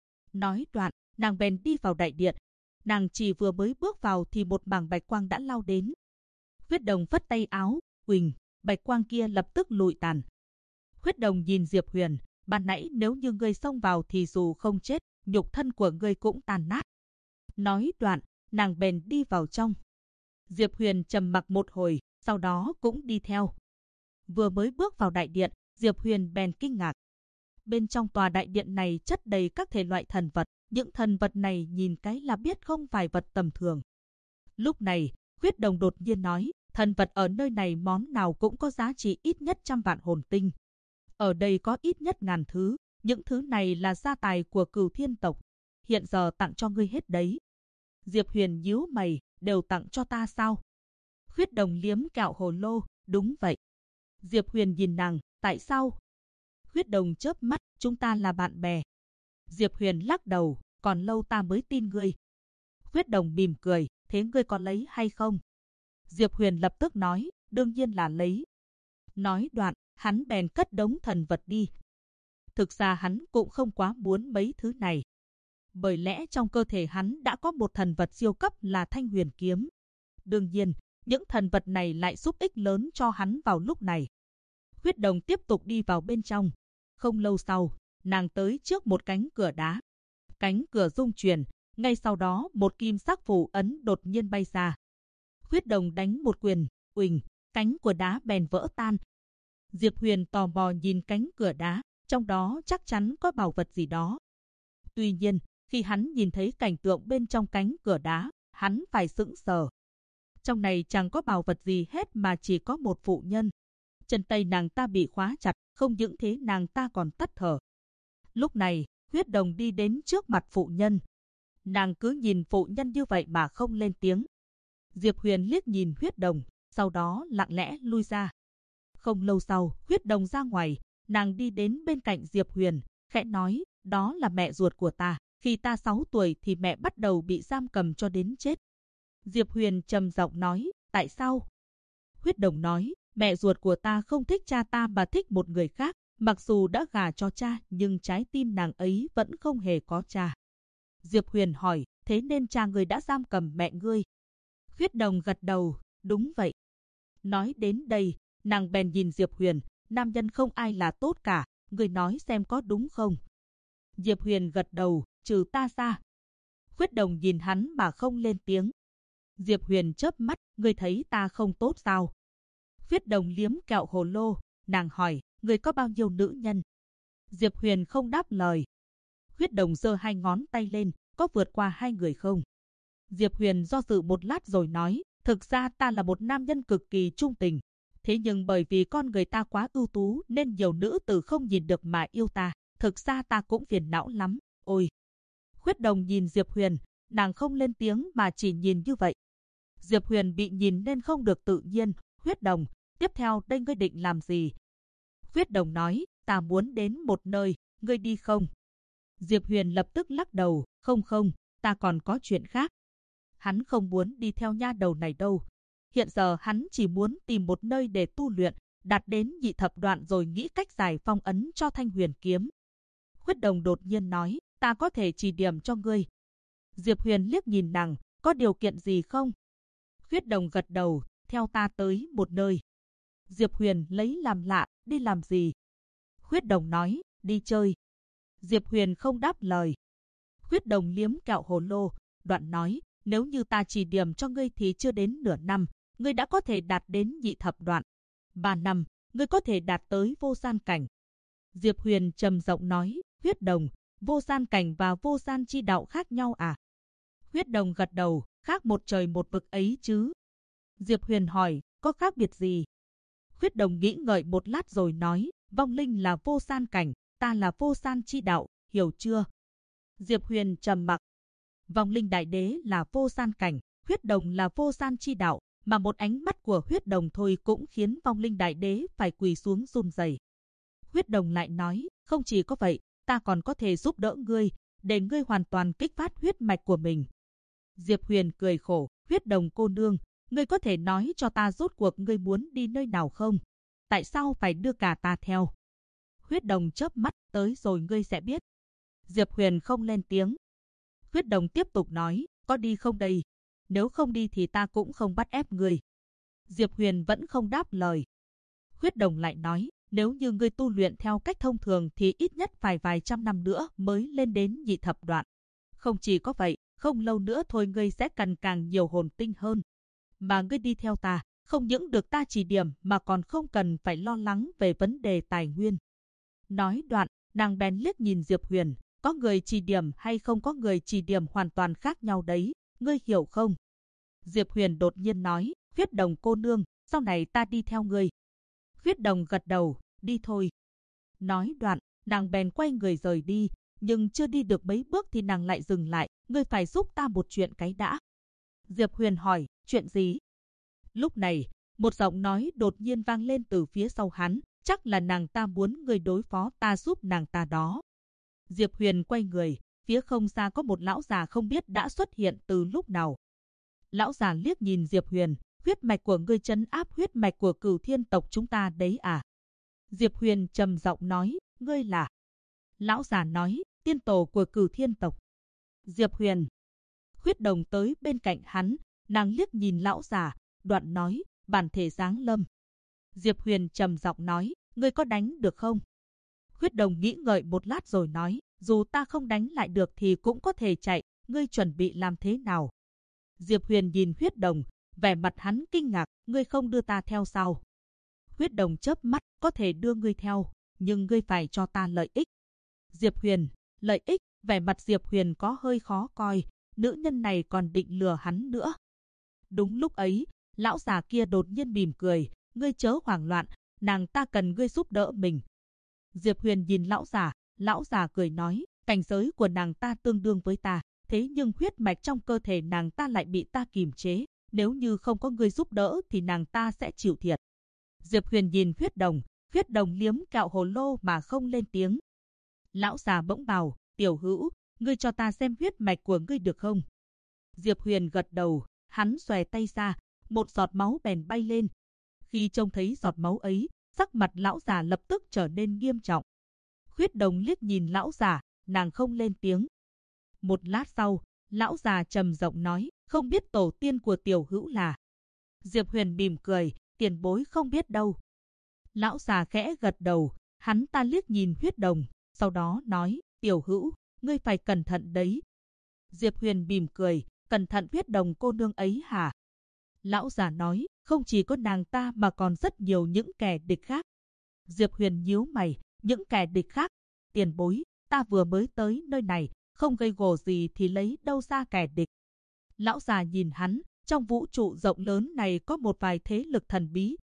Speaker 1: Nói đoạn, nàng bèn đi vào đại điện. Nàng chỉ vừa mới bước vào thì một mảng bạch quang đã lao đến. Huyết đồng phất tay áo, huỳnh, bạch quang kia lập tức lụi tàn. Huyết đồng nhìn Diệp Huyền, ban nãy nếu như ngươi xông vào thì dù không chết, nhục thân của ngươi cũng tàn nát. Nói đoạn, nàng bèn đi vào trong. Diệp Huyền trầm mặc một hồi, sau đó cũng đi theo. Vừa mới bước vào đại điện, Diệp Huyền bèn kinh ngạc. Bên trong tòa đại điện này chất đầy các thể loại thần vật, những thần vật này nhìn cái là biết không phải vật tầm thường. Lúc này, huyết đồng đột nhiên nói, thần vật ở nơi này món nào cũng có giá trị ít nhất 100 vạn hồn tinh. Ở đây có ít nhất 1000 thứ, những thứ này là gia tài của Cửu Thiên tộc. Hiện giờ tặng cho ngươi hết đấy. Diệp Huyền nhíu mày, đều tặng cho ta sao? Huyết đồng liếm kẹo hồ lô, đúng vậy. Diệp Huyền nhìn nàng, tại sao? Huyết đồng chớp mắt, chúng ta là bạn bè. Diệp Huyền lắc đầu, còn lâu ta mới tin ngươi. Huyết đồng mỉm cười, thế ngươi có lấy hay không? Diệp Huyền lập tức nói, đương nhiên là lấy. Nói đoạn, hắn bèn cất đống thần vật đi. Thực ra hắn cũng không quá muốn mấy thứ này. Bởi lẽ trong cơ thể hắn đã có một thần vật siêu cấp là Thanh Huyền kiếm. Đương nhiên, những thần vật này lại giúp ích lớn cho hắn vào lúc này. Huyết đồng tiếp tục đi vào bên trong. Không lâu sau, nàng tới trước một cánh cửa đá. Cánh cửa rung chuyển, ngay sau đó một kim sắc phù ấn đột nhiên bay ra. Huyết đồng đánh một quyền, uỳnh, cánh của đá bèn vỡ tan. Diệp Huyền tò mò nhìn cánh cửa đá, trong đó chắc chắn có bảo vật gì đó. Tuy nhiên, khi hắn nhìn thấy cảnh tượng bên trong cánh cửa đá, hắn phải sững sờ. Trong này chẳng có bảo vật gì hết mà chỉ có một phụ nhân. Chân tay nàng ta bị khóa chặt, không những thế nàng ta còn tắt thở. Lúc này, huyết đồng đi đến trước mặt phụ nhân. Nàng cứ nhìn phụ nhân như vậy mà không lên tiếng. Diệp Huyền liếc nhìn huyết đồng, sau đó lặng lẽ lui ra. Không lâu sau, huyết đồng ra ngoài, nàng đi đến bên cạnh Diệp Huyền, khẽ nói, đó là mẹ ruột của ta. Khi ta 6 tuổi thì mẹ bắt đầu bị giam cầm cho đến chết. Diệp Huyền trầm giọng nói, tại sao? Huyết đồng nói, mẹ ruột của ta không thích cha ta mà thích một người khác. Mặc dù đã gả cho cha nhưng trái tim nàng ấy vẫn không hề có cha. Diệp Huyền hỏi, thế nên cha ngươi đã giam cầm mẹ ngươi? Huyết đồng gật đầu, đúng vậy. Nói đến đây, nàng bèn nhìn Diệp Huyền, nam nhân không ai là tốt cả, ngươi nói xem có đúng không? Diệp Huyền gật đầu, trừ ta ra. Huyết đồng nhìn hắn mà không lên tiếng. Diệp Huyền chớp mắt, ngươi thấy ta không tốt sao? Huyết đồng liếm kẹo hồ lô, nàng hỏi, ngươi có bao nhiêu nữ nhân? Diệp Huyền không đáp lời. Huyết đồng giơ 2 ngón tay lên, có vượt qua 2 người không? Diệp Huyền do dự một lát rồi nói, thực ra ta là một nam nhân cực kỳ trung tình. Thế nhưng bởi vì con người ta quá ưu tú nên nhiều nữ tử không nhìn được mà yêu ta. Thực ra ta cũng phiền não lắm. Ôi! Khuyết Đồng nhìn Diệp Huyền, nàng không lên tiếng mà chỉ nhìn như vậy. Diệp Huyền bị nhìn nên không được tự nhiên. Khuyết Đồng, tiếp theo đây ngươi định làm gì? Khuyết Đồng nói, ta muốn đến một nơi, ngươi đi không? Diệp Huyền lập tức lắc đầu, không, ta còn có chuyện khác. Hắn không muốn đi theo nha đầu này đâu. Hiện giờ hắn chỉ muốn tìm một nơi để tu luyện, đạt đến nhị thập đoạn rồi nghĩ cách giải phong ấn cho Thanh Huyền kiếm. Khuyết Đồng đột nhiên nói, ta có thể chỉ điểm cho ngươi. Diệp Huyền liếc nhìn nàng, có điều kiện gì không? Khuyết Đồng gật đầu, theo ta tới một nơi. Diệp Huyền lấy làm lạ, đi làm gì? Khuyết Đồng nói, đi chơi. Diệp Huyền không đáp lời. Khuyết Đồng liếm kẹo hồ lô, đoạn nói, nếu như ta chỉ điểm cho ngươi thì chưa đến nửa năm, ngươi đã có thể đạt đến nhị thập đoạn. 3 năm, ngươi có thể đạt tới vô gian cảnh. Diệp Huyền trầm giọng nói, Khuyết Đồng, vô gian cảnh và vô gian chi đạo khác nhau à? Khuyết Đồng gật đầu, khác một trời một vực ấy chứ. Diệp Huyền hỏi, có khác biệt gì? Khuyết Đồng nghĩ ngợi một lát rồi nói, vong linh là vô gian cảnh, ta là vô gian chi đạo, hiểu chưa? Diệp Huyền trầm mặc. Vong linh đại đế là vô gian cảnh, Khuyết Đồng là vô gian chi đạo, mà một ánh mắt của Khuyết Đồng thôi cũng khiến vong linh đại đế phải quỳ xuống run rẩy. Khuyết Đồng lại nói, không chỉ có vậy, ta còn có thể giúp đỡ ngươi, để ngươi hoàn toàn kích phát huyết mạch của mình. Diệp Huyền cười khổ, Khuyết Đồng cô nương, ngươi có thể nói cho ta rốt cuộc ngươi muốn đi nơi nào không? Tại sao phải đưa cả ta theo? Khuyết Đồng chớp mắt, tới rồi ngươi sẽ biết. Diệp Huyền không lên tiếng. Khuyết Đồng tiếp tục nói, có đi không đây? Nếu không đi thì ta cũng không bắt ép ngươi. Diệp Huyền vẫn không đáp lời. Khuyết Đồng lại nói, nếu như ngươi tu luyện theo cách thông thường thì ít nhất phải vài trăm năm nữa mới lên đến nhị thập đoạn. Không chỉ có vậy, không lâu nữa thôi ngươi sẽ cần càng nhiều hồn tinh hơn. Mà ngươi đi theo ta, không những được ta chỉ điểm mà còn không cần phải lo lắng về vấn đề tài nguyên. Nói đoạn, nàng bèn liếc nhìn Diệp Huyền, có người chỉ điểm hay không có người chỉ điểm hoàn toàn khác nhau đấy, ngươi hiểu không? Diệp Huyền đột nhiên nói, Khuyết Đồng cô nương, sau này ta đi theo ngươi. Khuyết Đồng gật đầu, đi thôi. Nói đoạn, nàng bèn quay người rời đi, nhưng chưa đi được mấy bước thì nàng lại dừng lại, ngươi phải giúp ta một chuyện cái đã. Diệp Huyền hỏi, chuyện gì? Lúc này, một giọng nói đột nhiên vang lên từ phía sau hắn, chắc là nàng ta muốn người đối phó ta giúp nàng ta đó. Diệp Huyền quay người, phía không xa có một lão già không biết đã xuất hiện từ lúc nào. Lão già liếc nhìn Diệp Huyền, huyết mạch của ngươi trấn áp huyết mạch của Cửu Thiên tộc chúng ta đấy à? Diệp Huyền trầm giọng nói, ngươi là? Lão già nói, tiên tổ của Cửu Thiên tộc. Diệp Huyền. Khuyết Đồng tới bên cạnh hắn, nàng liếc nhìn lão già, đoạn nói, bản thể giáng lâm. Diệp Huyền trầm giọng nói, ngươi có đánh được không? Khuyết Đồng nghĩ ngợi một lát rồi nói, dù ta không đánh lại được thì cũng có thể chạy, ngươi chuẩn bị làm thế nào? Diệp Huyền nhìn Khuyết Đồng, vẻ mặt hắn kinh ngạc, ngươi không đưa ta theo sao? Khuyết Đồng chớp mắt, có thể đưa ngươi theo, nhưng ngươi phải cho ta lợi ích. Diệp Huyền, lợi ích, vẻ mặt Diệp Huyền có hơi khó coi, nữ nhân này còn định lừa hắn nữa. Đúng lúc ấy, lão già kia đột nhiên mỉm cười, ngươi chớ hoảng loạn, nàng ta cần ngươi giúp đỡ mình. Diệp Huyền nhìn lão già cười nói, cảnh giới của nàng ta tương đương với ta, thế nhưng huyết mạch trong cơ thể nàng ta lại bị ta kìm chế, nếu như không có ngươi giúp đỡ thì nàng ta sẽ chịu thiệt. Diệp Huyền nhìn Khuyết Đồng liếm kẹo hồ lô mà không lên tiếng. Lão già bỗng bảo, tiểu hữu, ngươi cho ta xem huyết mạch của ngươi được không? Diệp Huyền gật đầu, hắn xòe tay ra, một giọt máu bèn bay lên. Khi trông thấy giọt máu ấy, sắc mặt lão già lập tức trở nên nghiêm trọng. Khuyết Đồng liếc nhìn lão già, nàng không lên tiếng. Một lát sau, lão già trầm giọng nói, không biết tổ tiên của tiểu hữu là? Diệp Huyền mỉm cười, tiền bối không biết đâu. Lão già khẽ gật đầu, hắn ta liếc nhìn Khuyết Đồng, sau đó nói, tiểu hữu, ngươi phải cẩn thận đấy. Diệp Huyền mỉm cười, cẩn thận Khuyết Đồng cô nương ấy hả? Lão già nói, không chỉ có nàng ta mà còn rất nhiều những kẻ địch khác. Diệp Huyền nhíu mày, những kẻ địch khác? Tiền bối, ta vừa mới tới nơi này, không gây gổ gì thì lấy đâu ra kẻ địch. Lão già nhìn hắn, trong vũ trụ rộng lớn này có một vài thế lực thần bí,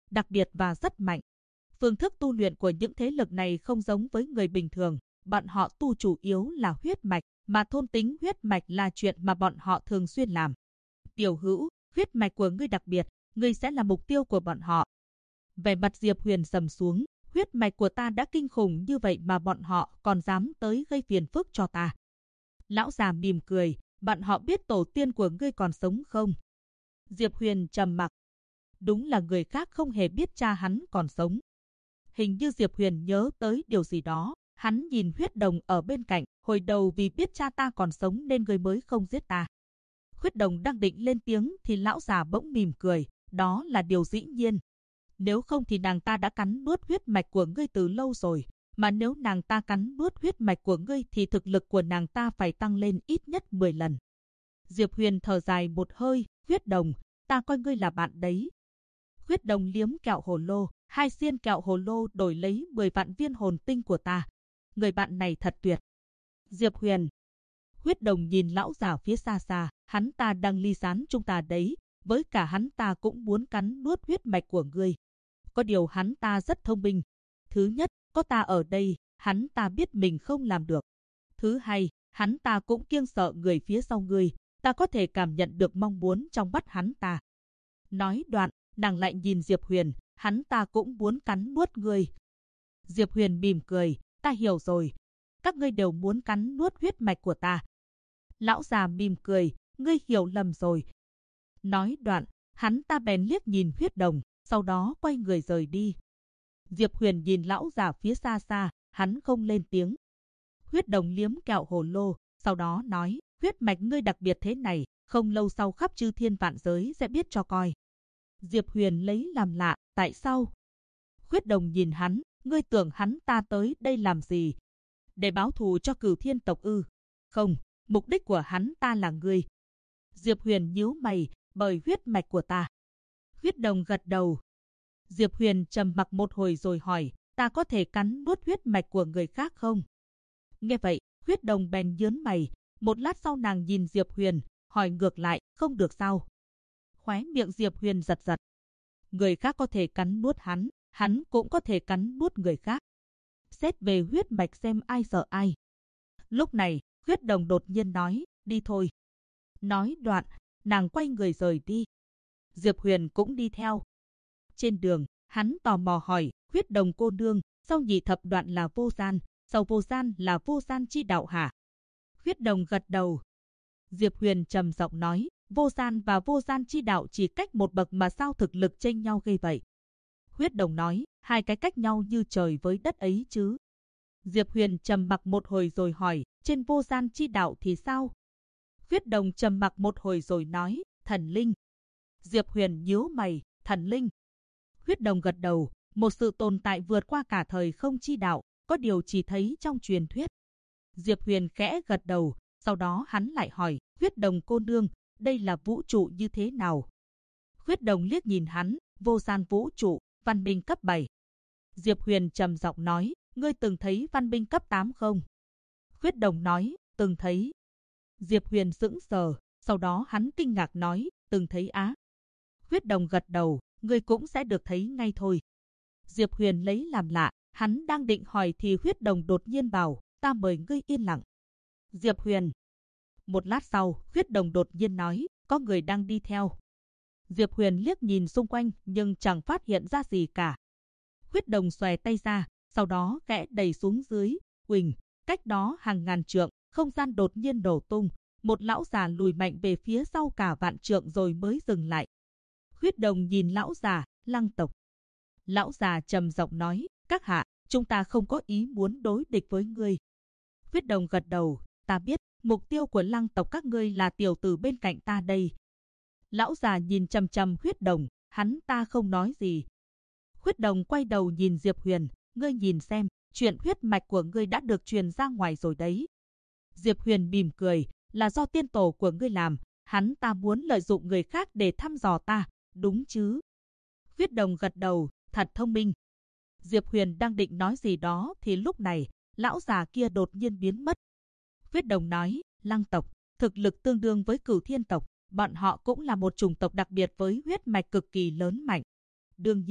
Speaker 1: đặc biệt và rất mạnh. Phương thức tu luyện của những thế lực này không giống với người bình thường, bọn họ tu chủ yếu là huyết mạch, mà thôn tính huyết mạch là chuyện mà bọn họ thường xuyên làm. Tiểu Hữu, huyết mạch của ngươi đặc biệt, ngươi sẽ là mục tiêu của bọn họ. Vẻ mặt Diệp Huyền sầm xuống, huyết mạch của ta đã kinh khủng như vậy mà bọn họ còn dám tới gây phiền phức cho ta. Lão già mỉm cười, bọn họ biết tổ tiên của ngươi còn sống không? Diệp Huyền trầm mặc. Đúng là người khác không hề biết cha hắn còn sống. Hình như Diệp Huyền nhớ tới điều gì đó, hắn nhìn huyết đồng ở bên cạnh, hồi đầu vì biết cha ta còn sống nên ngươi mới không giết ta. Huyết đồng đang định lên tiếng thì lão già bỗng mỉm cười, đó là điều dĩ nhiên. Nếu không thì nàng ta đã cắn nuốt huyết mạch của ngươi từ lâu rồi, mà nếu nàng ta cắn nuốt huyết mạch của ngươi thì thực lực của nàng ta phải tăng lên ít nhất 10 lần. Diệp Huyền thở dài một hơi, huyết đồng, ta coi ngươi là bạn đấy. Huyết đồng liếm kẹo hồ lô, 2 xiên kẹo hồ lô đổi lấy 10 vạn viên hồn tinh của ta. Người bạn này thật tuyệt. Diệp Huyền. Huyết đồng nhìn lão già phía xa xa, hắn ta đang ly gián chúng ta đấy, với cả hắn ta cũng muốn cắn nuốt huyết mạch của ngươi. Có điều hắn ta rất thông minh. Thứ nhất, có ta ở đây, hắn ta biết mình không làm được. Thứ hai, hắn ta cũng kiêng sợ người phía sau ngươi, ta có thể cảm nhận được mong muốn trong mắt hắn ta. Nói đoạn, nàng lại nhìn Diệp Huyền, hắn ta cũng muốn cắn nuốt ngươi. Diệp Huyền mỉm cười, ta hiểu rồi. Các ngươi đều muốn cắn nuốt huyết mạch của ta. Lão già mỉm cười, ngươi hiểu lầm rồi. Nói đoạn, hắn ta bèn liếc nhìn huyết đồng, sau đó quay người rời đi. Diệp Huyền nhìn lão già phía xa xa, hắn không lên tiếng. Huyết đồng liếm kẹo hồ lô, sau đó nói, huyết mạch ngươi đặc biệt thế này, không lâu sau khắp chư thiên vạn giới sẽ biết cho coi. Diệp Huyền lấy làm lạ, tại sao? Huyết đồng nhìn hắn, ngươi tưởng hắn ta tới đây làm gì? Để báo thù cho Cửu Thiên tộc ư? Không, mục đích của hắn ta là ngươi. Diệp Huyền nhíu mày, bởi huyết mạch của ta. Huyết đồng gật đầu. Diệp Huyền trầm mặc một hồi rồi hỏi, ta có thể cắn nuốt huyết mạch của người khác không? Nghe vậy, huyết đồng bèn nhớn mày, một lát sau nàng nhìn Diệp Huyền, hỏi ngược lại, không được sao? Khóe miệng Diệp Huyền giật giật. Người khác có thể cắn nuốt hắn cũng có thể cắn nuốt người khác. Xét về huyết mạch xem ai sợ ai. Lúc này, huyết đồng đột nhiên nói, đi thôi. Nói đoạn, nàng quay người rời đi. Diệp Huyền cũng đi theo. Trên đường, hắn tò mò hỏi, huyết đồng cô nương, sau nhị thập đoạn là vô gian, sau vô gian là vô gian chi đạo hả? Huyết đồng gật đầu. Diệp Huyền trầm giọng nói, vô gian và vô gian chi đạo chỉ cách một bậc mà sao thực lực chênh nhau gây vậy? Huyết đồng nói, hai cái cách nhau như trời với đất ấy chứ. Diệp Huyền trầm mặc một hồi rồi hỏi, trên vô gian chi đạo thì sao? Huyết đồng trầm mặc một hồi rồi nói, thần linh. Diệp Huyền nhíu mày, thần linh. Huyết đồng gật đầu, một sự tồn tại vượt qua cả thời không chi đạo, có điều chỉ thấy trong truyền thuyết. Diệp Huyền khẽ gật đầu, sau đó hắn lại hỏi, huyết đồng cô nương, đây là vũ trụ như thế nào? Huyết đồng liếc nhìn hắn, vô gian vũ trụ, văn minh cấp 7. Diệp Huyền trầm giọng nói, ngươi từng thấy văn minh cấp 8 không? Huyết đồng nói, từng thấy. Diệp Huyền sững sờ, sau đó hắn kinh ngạc nói, từng thấy á. Huyết đồng gật đầu, ngươi cũng sẽ được thấy ngay thôi. Diệp Huyền lấy làm lạ, hắn đang định hỏi thì huyết đồng đột nhiên bảo, ta mời ngươi yên lặng. Diệp Huyền. Một lát sau, huyết đồng đột nhiên nói, có người đang đi theo. Diệp Huyền liếc nhìn xung quanh nhưng chẳng phát hiện ra gì cả. Huyết đồng xòe tay ra, sau đó khẽ đẩy xuống dưới, huỳnh, cách đó hàng ngàn trượng, không gian đột nhiên nổ tung, một lão già lùi mạnh về phía sau cả vạn trượng rồi mới dừng lại. Huyết đồng nhìn lão già, Lăng tộc. Lão già trầm giọng nói, các hạ, chúng ta không có ý muốn đối địch với ngươi. Huyết đồng gật đầu, ta biết, mục tiêu của Lăng tộc các ngươi là tiểu tử bên cạnh ta đây. Lão già nhìn chằm chằm huyết đồng, hắn ta không nói gì. Huyết đồng quay đầu nhìn Diệp Huyền, ngươi nhìn xem, chuyện huyết mạch của ngươi đã được truyền ra ngoài rồi đấy. Diệp Huyền mỉm cười, là do tiên tổ của ngươi làm, hắn ta muốn lợi dụng người khác để thăm dò ta, đúng chứ? Huyết đồng gật đầu, thật thông minh. Diệp Huyền đang định nói gì đó thì lúc này, lão già kia đột nhiên biến mất. Huyết đồng nói, Lăng tộc, thực lực tương đương với Cửu Thiên tộc, bọn họ cũng là một chủng tộc đặc biệt với huyết mạch cực kỳ lớn mạnh. Đương nhiên,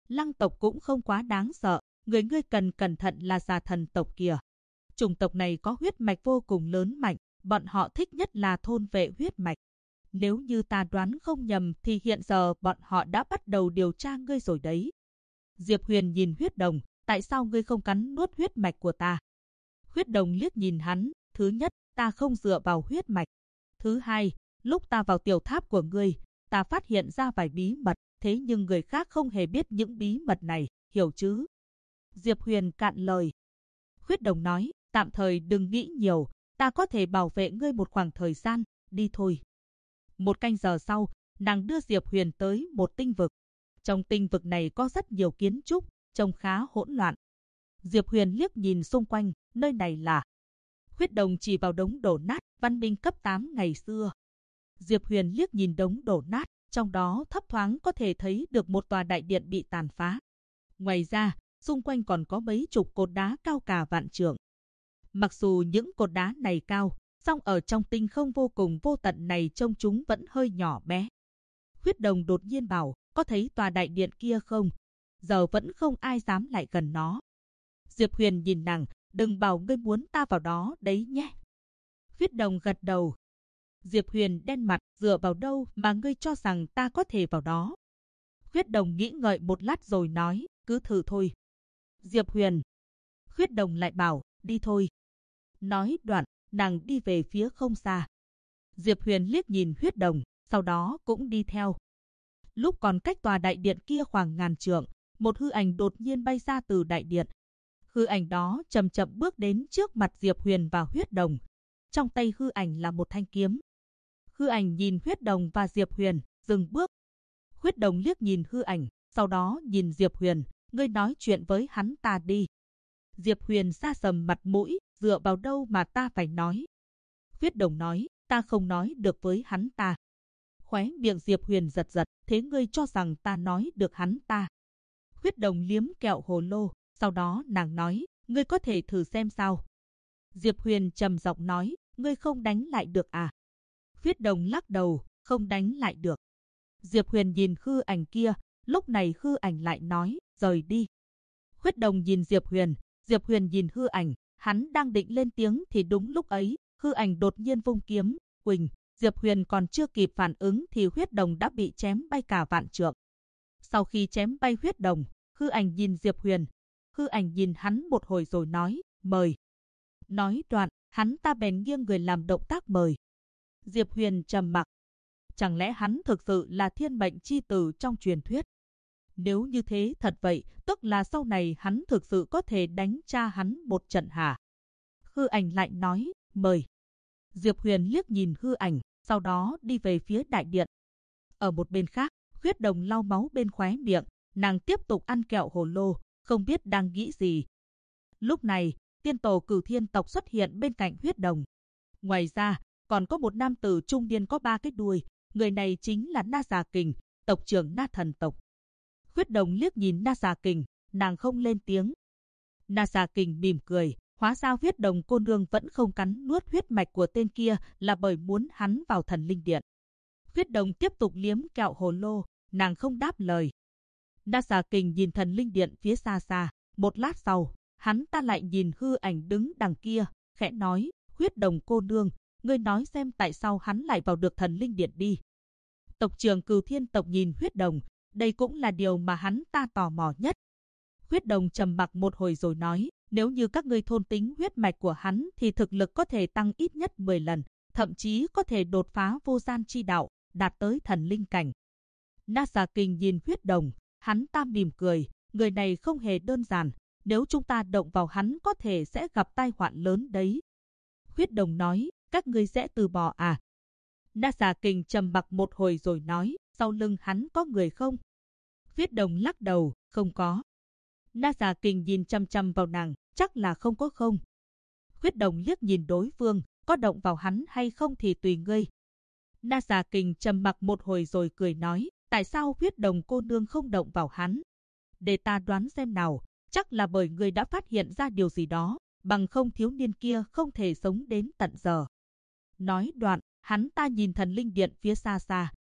Speaker 1: Lăng tộc cũng không quá đáng sợ, người ngươi cần cẩn thận là Xà Thần tộc kìa. Chủng tộc này có huyết mạch vô cùng lớn mạnh, bọn họ thích nhất là thôn vệ huyết mạch. Nếu như ta đoán không nhầm thì hiện giờ bọn họ đã bắt đầu điều tra ngươi rồi đấy. Diệp Huyền nhìn Huyết Đồng, tại sao ngươi không cắn nuốt huyết mạch của ta? Huyết Đồng liếc nhìn hắn, thứ nhất, ta không dựa vào huyết mạch. Thứ hai, lúc ta vào tiểu tháp của ngươi, ta phát hiện ra vài bí mật, thế nhưng người khác không hề biết những bí mật này, hiểu chứ? Diệp Huyền cạn lời. Huyết Đồng nói, tạm thời đừng nghĩ nhiều, ta có thể bảo vệ ngươi một khoảng thời gian, đi thôi. Một canh giờ sau, nàng đưa Diệp Huyền tới một tinh vực. Trong tinh vực này có rất nhiều kiến trúc, trông khá hỗn loạn. Diệp Huyền liếc nhìn xung quanh, nơi này là... Huyết Đồng chỉ vào đống đổ nát, văn minh cấp 8 ngày xưa. Diệp Huyền liếc nhìn đống đổ nát, trong đó thấp thoáng có thể thấy được một tòa đại điện bị tàn phá. Ngoài ra, xung quanh còn có mấy chục cột đá cao cả vạn trượng. Mặc dù những cột đá này cao, song ở trong tinh không vô cùng vô tận này trông chúng vẫn hơi nhỏ bé. Huyết Đồng đột nhiên bảo, có thấy tòa đại điện kia không? Giờ vẫn không ai dám lại gần nó. Diệp Huyền nhìn nàng, đừng bảo ngươi muốn ta vào đó đấy nhé. Huyết Đồng gật đầu. Diệp Huyền đen mặt, dựa vào đâu mà ngươi cho rằng ta có thể vào đó? Huyết Đồng nghĩ ngợi một lát rồi nói, cứ thử thôi. Diệp Huyền. Huyết Đồng lại bảo, đi thôi. Nói đoạn, nàng đi về phía không xa. Diệp Huyền liếc nhìn Huyết Đồng, sau đó cũng đi theo. Lúc còn cách tòa đại điện kia khoảng ngàn trượng, một hư ảnh đột nhiên bay ra từ đại điện. Hư ảnh đó chậm chậm bước đến trước mặt Diệp Huyền và Huyết Đồng. Trong tay hư ảnh là một thanh kiếm. Hư ảnh nhìn Huyết Đồng và Diệp Huyền, dừng bước. Huyết Đồng liếc nhìn hư ảnh, sau đó nhìn Diệp Huyền, ngươi nói chuyện với hắn ta đi. Diệp Huyền sa sầm mặt mũi, dựa vào đâu mà ta phải nói. Huyết Đồng nói, ta không nói được với hắn ta. Khóe miệng Diệp Huyền giật giật, thế ngươi cho rằng ta nói được hắn ta? Huyết Đồng liếm kẹo hồ lô, sau đó nàng nói, ngươi có thể thử xem sao. Diệp Huyền trầm giọng nói, ngươi không đánh lại được à? Huyết Đồng lắc đầu, không đánh lại được. Diệp Huyền nhìn hư ảnh kia, lúc này hư ảnh lại nói, rời đi. Huyết Đồng nhìn Diệp Huyền nhìn hư ảnh, hắn đang định lên tiếng thì đúng lúc ấy, hư ảnh đột nhiên vung kiếm, quỳnh. Diệp Huyền còn chưa kịp phản ứng thì Huyết Đồng đã bị chém bay cả vạn trượng. Sau khi chém bay Huyết Đồng, hư ảnh nhìn Diệp Huyền. Hư ảnh nhìn hắn một hồi rồi nói, mời. Nói đoạn, hắn ta bèn nghiêng người làm động tác mời. Diệp Huyền trầm mặc. Chẳng lẽ hắn thực sự là thiên mệnh chi tử trong truyền thuyết? Nếu như thế thật vậy, tức là sau này hắn thực sự có thể đánh cha hắn một trận hả? Hư ảnh lại nói, mời. Diệp Huyền liếc nhìn hư ảnh, sau đó đi về phía đại điện. Ở một bên khác, Huyết Đồng lau máu bên khóe miệng, nàng tiếp tục ăn kẹo hồ lô, không biết đang nghĩ gì. Lúc này, tiên tổ Cửu Thiên tộc xuất hiện bên cạnh Huyết Đồng. Ngoài ra, còn có một nam tử trung niên có 3 cái đuôi, người này chính là Na Già Kình, tộc trưởng Na Thần tộc. Huyết Đồng liếc nhìn Na Già Kình, nàng không lên tiếng. Na Già Kình mỉm cười, hóa ra Huyết Đồng cô nương vẫn không cắn nuốt huyết mạch của tên kia là bởi muốn hắn vào thần linh điện. Huyết Đồng tiếp tục liếm kẹo hồ lô, nàng không đáp lời. Na Già Kình nhìn thần linh điện phía xa xa, một lát sau, hắn ta lại nhìn hư ảnh đứng đằng kia, khẽ nói, Huyết Đồng cô nương, ngươi nói xem tại sao hắn lại vào được thần linh điện đi. Tộc trưởng Cửu Thiên tộc nhìn Huyết Đồng, đây cũng là điều mà hắn ta tò mò nhất. Huyết Đồng trầm mặc một hồi rồi nói, nếu như các ngươi thôn tính huyết mạch của hắn thì thực lực có thể tăng ít nhất 10 lần, thậm chí có thể đột phá vô gian chi đạo, đạt tới thần linh cảnh. Na Già Kình nhìn Huyết Đồng, hắn ta mỉm cười, người này không hề đơn giản, nếu chúng ta động vào hắn có thể sẽ gặp tai họa lớn đấy. Huyết Đồng nói, các ngươi sẽ từ bỏ à? Na Già Kình trầm mặc một hồi rồi nói, sau lưng hắn có người không? Huyết Đồng lắc đầu, không có. Na Già Kình nhìn chăm chăm vào nàng, chắc là không có không. Huyết Đồng liếc nhìn đối phương, có động vào hắn hay không thì tùy ngươi. Na Già Kình trầm mặc một hồi rồi cười nói, tại sao Huyết Đồng cô nương không động vào hắn? Để ta đoán xem nào, chắc là bởi ngươi đã phát hiện ra điều gì đó, bằng không thiếu niên kia không thể sống đến tận giờ. Nói đoạn, hắn ta nhìn thần linh điện phía xa xa,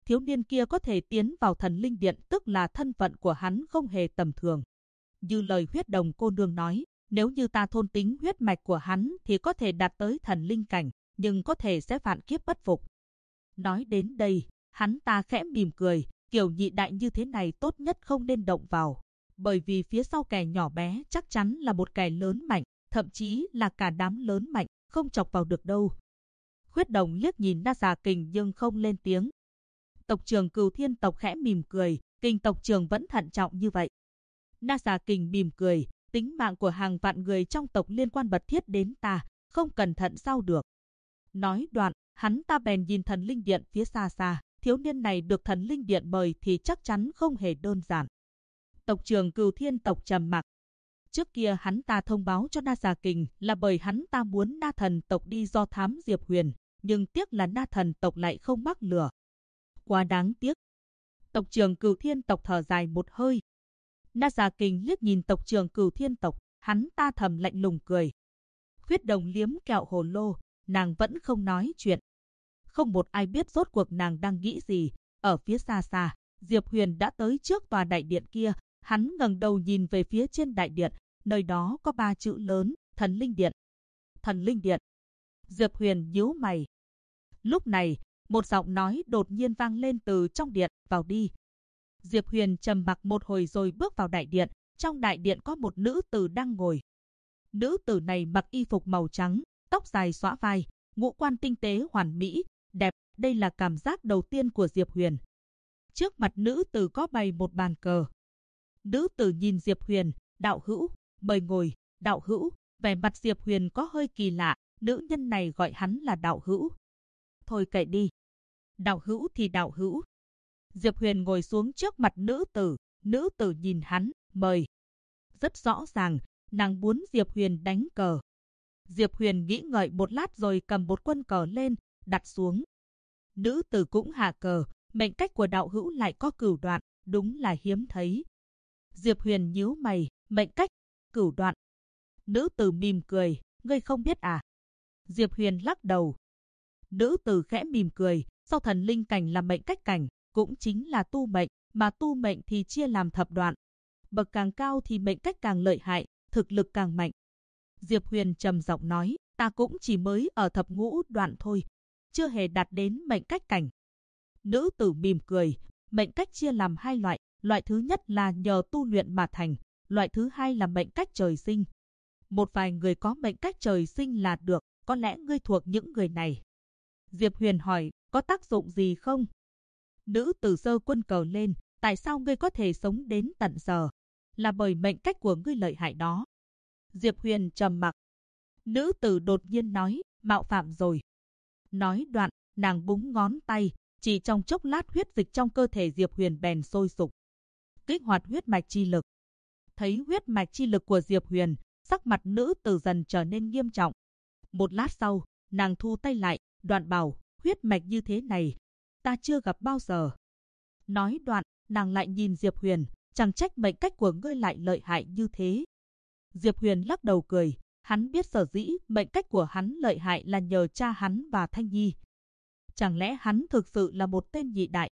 Speaker 1: thiếu niên kia có thể tiến vào thần linh điện tức là thân phận của hắn không hề tầm thường. Như lời huyết đồng cô nương nói, nếu như ta thôn tính huyết mạch của hắn thì có thể đạt tới thần linh cảnh, nhưng có thể sẽ vạn kiếp bất phục. Nói đến đây, hắn ta khẽ mỉm cười, kiểu nhị đại như thế này tốt nhất không nên động vào, bởi vì phía sau kẻ nhỏ bé chắc chắn là một kẻ lớn mạnh, thậm chí là cả đám lớn mạnh, không chọc vào được đâu. Huyết đồng liếc nhìn Na Già Kình nhưng không lên tiếng. Tộc trưởng Cửu Thiên tộc khẽ mỉm cười, Kình tộc trưởng vẫn thận trọng như vậy. Na Già Kình mỉm cười, tính mạng của hàng vạn người trong tộc liên quan mật thiết đến ta, không cẩn thận sao được. Nói đoạn, hắn ta bèn nhìn thần linh điện phía xa xa, thiếu niên này được thần linh điện mời thì chắc chắn không hề đơn giản. Tộc trưởng Cửu Thiên tộc trầm mặc. Trước kia hắn ta thông báo cho Na Già Kình là bởi hắn ta muốn Na thần tộc đi do thám Diệp Huyền, nhưng tiếc là Na thần tộc lại không mắc lừa. Quá đáng tiếc. Tộc trưởng Cửu Thiên tộc thở dài một hơi. Na Già Kình liếc nhìn tộc trưởng Cửu Thiên tộc, hắn ta thầm lạnh lùng cười. Huyết đồng liếm kẹo hồ lô, nàng vẫn không nói chuyện. Không một ai biết rốt cuộc nàng đang nghĩ gì. Ở phía xa xa, Diệp Huyền đã tới trước tòa đại điện kia. Hắn ngẩng đầu nhìn về phía trên đại điện, nơi đó có 3 chữ lớn, thần linh điện. Thần linh điện. Diệp Huyền nhíu mày. Lúc này, một giọng nói đột nhiên vang lên từ trong điện, vào đi. Diệp Huyền trầm mặc một hồi rồi bước vào đại điện. Trong đại điện có một nữ tử đang ngồi. Nữ tử này mặc y phục màu trắng, tóc dài xõa vai, ngũ quan tinh tế hoàn mỹ, đẹp. Đây là cảm giác đầu tiên của Diệp Huyền. Trước mặt nữ tử có bày một bàn cờ. Nữ tử nhìn Diệp Huyền, đạo hữu, mời ngồi. Đạo hữu, vẻ mặt Diệp Huyền có hơi kỳ lạ, nữ nhân này gọi hắn là đạo hữu. Thôi kệ đi. Đạo hữu thì đạo hữu. Diệp Huyền ngồi xuống trước mặt nữ tử nhìn hắn, mời. Rất rõ ràng, nàng muốn Diệp Huyền đánh cờ. Diệp Huyền nghĩ ngợi một lát rồi cầm một quân cờ lên, đặt xuống. Nữ tử cũng hạ cờ, mệnh cách của đạo hữu lại có cửu đoạn, đúng là hiếm thấy. Diệp Huyền nhíu mày, mệnh cách, cửu đoạn. Nữ tử mỉm cười, ngươi không biết à? Diệp Huyền lắc đầu. Nữ tử khẽ mỉm cười, sau thần linh cảnh là mệnh cách cảnh, cũng chính là tu mệnh, mà tu mệnh thì chia làm thập đoạn. Bậc càng cao thì mệnh cách càng lợi hại, thực lực càng mạnh. Diệp Huyền trầm giọng nói, ta cũng chỉ mới ở thập ngũ đoạn thôi, chưa hề đạt đến mệnh cách cảnh. Nữ tử mỉm cười, mệnh cách chia làm 2 loại, loại thứ nhất là nhờ tu luyện mà thành, loại thứ hai là mệnh cách trời sinh. Một vài người có mệnh cách trời sinh là được, có lẽ ngươi thuộc những người này. Diệp Huyền hỏi, có tác dụng gì không? Nữ tử giơ quân cờ lên, tại sao ngươi có thể sống đến tận giờ? Là bởi mệnh cách của ngươi lợi hại đó. Diệp Huyền trầm mặc. Nữ tử đột nhiên nói, mạo phạm rồi. Nói đoạn, nàng búng ngón tay, chỉ trong chốc lát huyết dịch trong cơ thể Diệp Huyền bèn sôi sục. Kích hoạt huyết mạch chi lực. Thấy huyết mạch chi lực của Diệp Huyền, sắc mặt nữ tử dần trở nên nghiêm trọng. Một lát sau, nàng thu tay lại, đoạn bảo, huyết mạch như thế này, ta chưa gặp bao giờ. Nói đoạn, nàng lại nhìn Diệp Huyền, chẳng trách mệnh cách của ngươi lại lợi hại như thế. Diệp Huyền lắc đầu cười, hắn biết sở dĩ mệnh cách của hắn lợi hại là nhờ cha hắn và Thanh Nhi. Chẳng lẽ hắn thực sự là một tên nhị đại?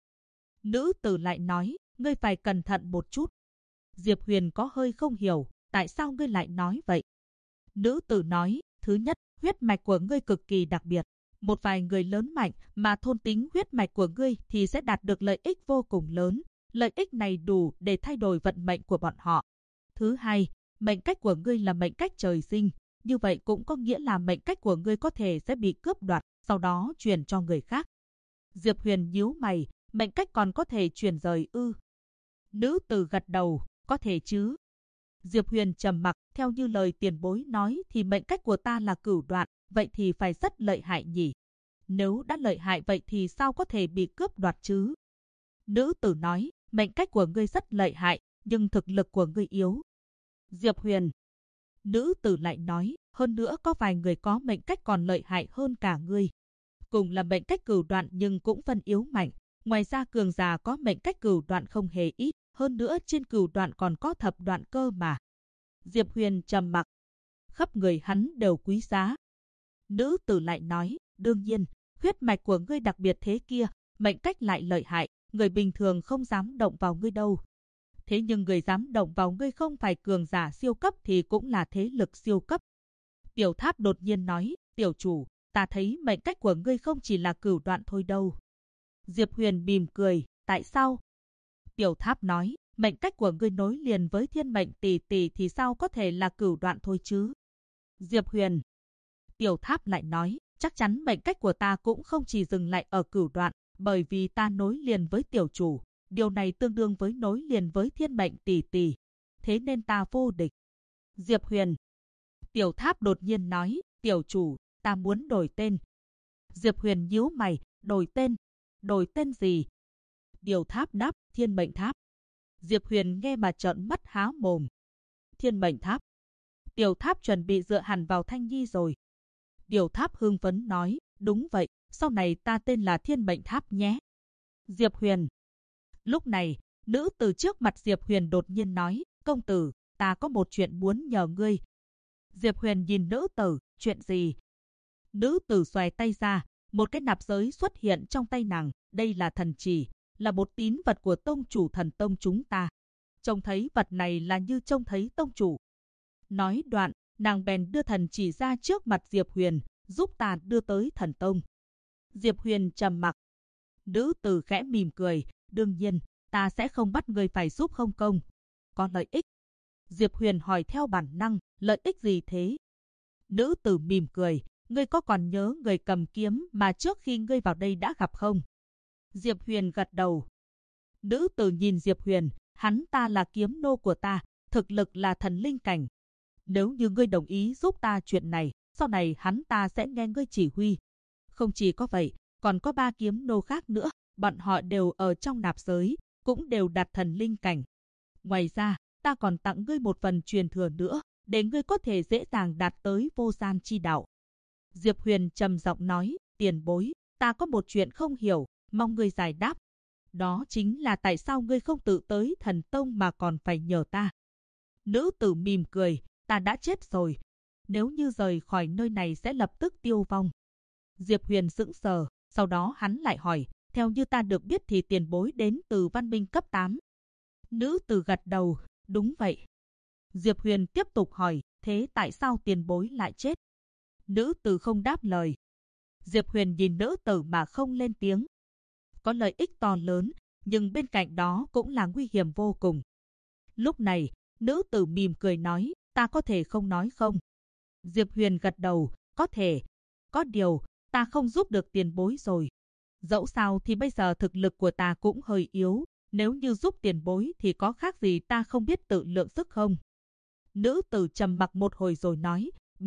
Speaker 1: Nữ tử lại nói, ngươi phải cẩn thận một chút. Diệp Huyền có hơi không hiểu, tại sao ngươi lại nói vậy? Nữ tử nói, thứ nhất, huyết mạch của ngươi cực kỳ đặc biệt. Một vài người lớn mạnh mà thôn tính huyết mạch của ngươi thì sẽ đạt được lợi ích vô cùng lớn. Lợi ích này đủ để thay đổi vận mệnh của bọn họ. Thứ hai, mệnh cách của ngươi là mệnh cách trời sinh. Như vậy cũng có nghĩa là mệnh cách của ngươi có thể sẽ bị cướp đoạt, sau đó truyền cho người khác. Diệp Huyền nhíu mày, mệnh cách còn có thể truyền rời ư? Nữ tử gật đầu, có thể chứ. Diệp Huyền trầm mặc, theo như lời tiền bối nói thì mệnh cách của ta là cửu đoạn, vậy thì phải rất lợi hại nhỉ? Nếu đã lợi hại vậy thì sao có thể bị cướp đoạt chứ? Nữ tử nói, mệnh cách của ngươi rất lợi hại, nhưng thực lực của ngươi yếu. Diệp Huyền. Nữ tử lại nói, hơn nữa có vài người có mệnh cách còn lợi hại hơn cả ngươi. Cùng là mệnh cách cửu đoạn nhưng cũng phân yếu mạnh. Ngoài ra cường giả có mệnh cách cửu đoạn không hề ít, hơn nữa trên cửu đoạn còn có thập đoạn cơ mà. Diệp Huyền trầm mặc. Khắp người hắn đều quý giá. Nữ tử lại nói, đương nhiên, huyết mạch của ngươi đặc biệt thế kia, mệnh cách lại lợi hại, người bình thường không dám động vào ngươi đâu. Thế nhưng người dám động vào ngươi không phải cường giả siêu cấp thì cũng là thế lực siêu cấp. Tiểu Tháp đột nhiên nói, tiểu chủ, ta thấy mệnh cách của ngươi không chỉ là cửu đoạn thôi đâu. Diệp Huyền mỉm cười, tại sao? Tiểu Tháp nói, mệnh cách của ngươi nối liền với thiên mệnh tỷ tỷ thì sao có thể là cửu đoạn thôi chứ? Diệp Huyền. Tiểu Tháp lại nói, chắc chắn mệnh cách của ta cũng không chỉ dừng lại ở cửu đoạn, bởi vì ta nối liền với tiểu chủ. Điều này tương đương với nối liền với thiên mệnh tỷ tỷ. Thế nên ta vô địch. Diệp Huyền. Tiểu Tháp đột nhiên nói, tiểu chủ, ta muốn đổi tên. Diệp Huyền nhíu mày, đổi tên. Đổi tên gì? Tiểu Tháp đáp, Thiên Mệnh Tháp. Diệp Huyền nghe mà trợn mắt há mồm. Thiên Mệnh Tháp. Tiểu Tháp chuẩn bị dựa hẳn vào Thanh Nhi rồi. Tiểu Tháp hưng phấn nói, đúng vậy, sau này ta tên là Thiên Mệnh Tháp nhé. Diệp Huyền. Lúc này, nữ tử trước mặt Diệp Huyền đột nhiên nói, công tử, ta có một chuyện muốn nhờ ngươi. Diệp Huyền nhìn nữ tử, chuyện gì? Nữ tử xòe tay ra, một cái nạp giới xuất hiện trong tay nàng, đây là thần trì, là một tín vật của tông chủ thần tông chúng ta. Trông thấy vật này là như trông thấy tông chủ. Nói đoạn, nàng bèn đưa thần chỉ ra trước mặt Diệp Huyền, giúp ta đưa tới thần tông. Diệp Huyền trầm mặc. Nữ tử khẽ mỉm cười, đương nhiên, ta sẽ không bắt ngươi phải giúp không công. Có lợi ích. Diệp Huyền hỏi theo bản năng, lợi ích gì thế? Nữ tử mỉm cười, ngươi có còn nhớ người cầm kiếm mà trước khi ngươi vào đây đã gặp không? Diệp Huyền gật đầu. Nữ tử nhìn Diệp Huyền, hắn ta là kiếm nô của ta, thực lực là thần linh cảnh. Nếu như ngươi đồng ý giúp ta chuyện này, sau này hắn ta sẽ nghe ngươi chỉ huy. Không chỉ có vậy, còn có 3 kiếm nô khác nữa, bọn họ đều ở trong nạp giới, cũng đều đạt thần linh cảnh. Ngoài ra, ta còn tặng ngươi một phần truyền thừa nữa, để ngươi có thể dễ dàng đạt tới vô gian chi đạo. Diệp Huyền trầm giọng nói, tiền bối, ta có một chuyện không hiểu, mong ngươi giải đáp. Đó chính là tại sao ngươi không tự tới thần tông mà còn phải nhờ ta. Nữ tử mỉm cười, ta đã chết rồi. Nếu như rời khỏi nơi này sẽ lập tức tiêu vong. Diệp Huyền sững sờ, sau đó hắn lại hỏi, theo như ta được biết thì tiền bối đến từ văn minh cấp 8. Nữ tử gật đầu, đúng vậy. Diệp Huyền tiếp tục hỏi, thế tại sao tiền bối lại chết? Nữ tử không đáp lời. Diệp Huyền nhìn nữ tử mà không lên tiếng. Có lợi ích to lớn, nhưng bên cạnh đó cũng là nguy hiểm vô cùng. Lúc này, nữ tử mỉm cười nói, ta có thể không nói không? Diệp Huyền gật đầu, có thể. Có điều, ta không giúp được tiền bối rồi. Dẫu sao thì bây giờ thực lực của ta cũng hơi yếu, nếu như giúp tiền bối thì có khác gì ta không biết tự lượng sức không? Nữ tử trầm mặc một hồi rồi nói,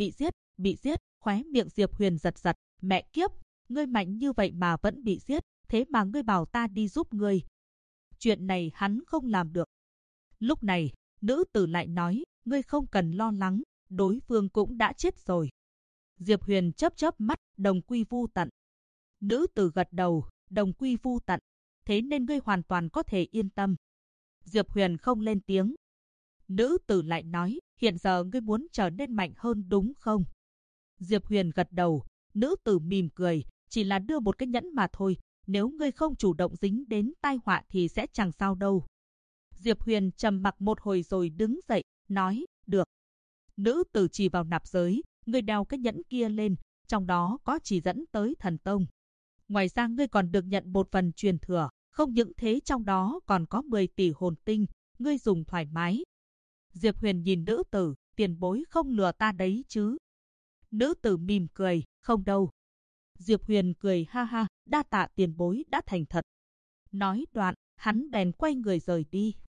Speaker 1: bị giết, khóe miệng Diệp Huyền giật giật, mẹ kiếp, ngươi mạnh như vậy mà vẫn bị giết, thế mà ngươi bảo ta đi giúp ngươi. Chuyện này hắn không làm được. Lúc này, nữ tử lại nói, ngươi không cần lo lắng, đối phương cũng đã chết rồi. Diệp Huyền chớp chớp mắt, đồng quy vu tận. Nữ tử gật đầu, đồng quy vu tận, thế nên ngươi hoàn toàn có thể yên tâm. Diệp Huyền không lên tiếng. Nữ tử lại nói, hiện giờ ngươi muốn trở nên mạnh hơn đúng không? Diệp Huyền gật đầu, nữ tử mỉm cười, chỉ là đưa một cái nhẫn mà thôi, nếu ngươi không chủ động dính đến tai họa thì sẽ chẳng sao đâu. Diệp Huyền trầm mặc một hồi rồi đứng dậy, nói, được. Nữ tử chỉ vào nạp giới, ngươi đeo cái nhẫn kia lên, trong đó có chỉ dẫn tới thần tông. Ngoài ra ngươi còn được nhận một phần truyền thừa, không những thế trong đó còn có 10 tỷ hồn tinh, ngươi dùng thoải mái. Diệp Huyền nhìn nữ tử, tiền bối không lừa ta đấy chứ? Nữ tử mỉm cười, không đâu. Diệp Huyền cười ha ha, đa tạ tiền bối đã thành thật. Nói đoạn, hắn bèn quay người rời đi.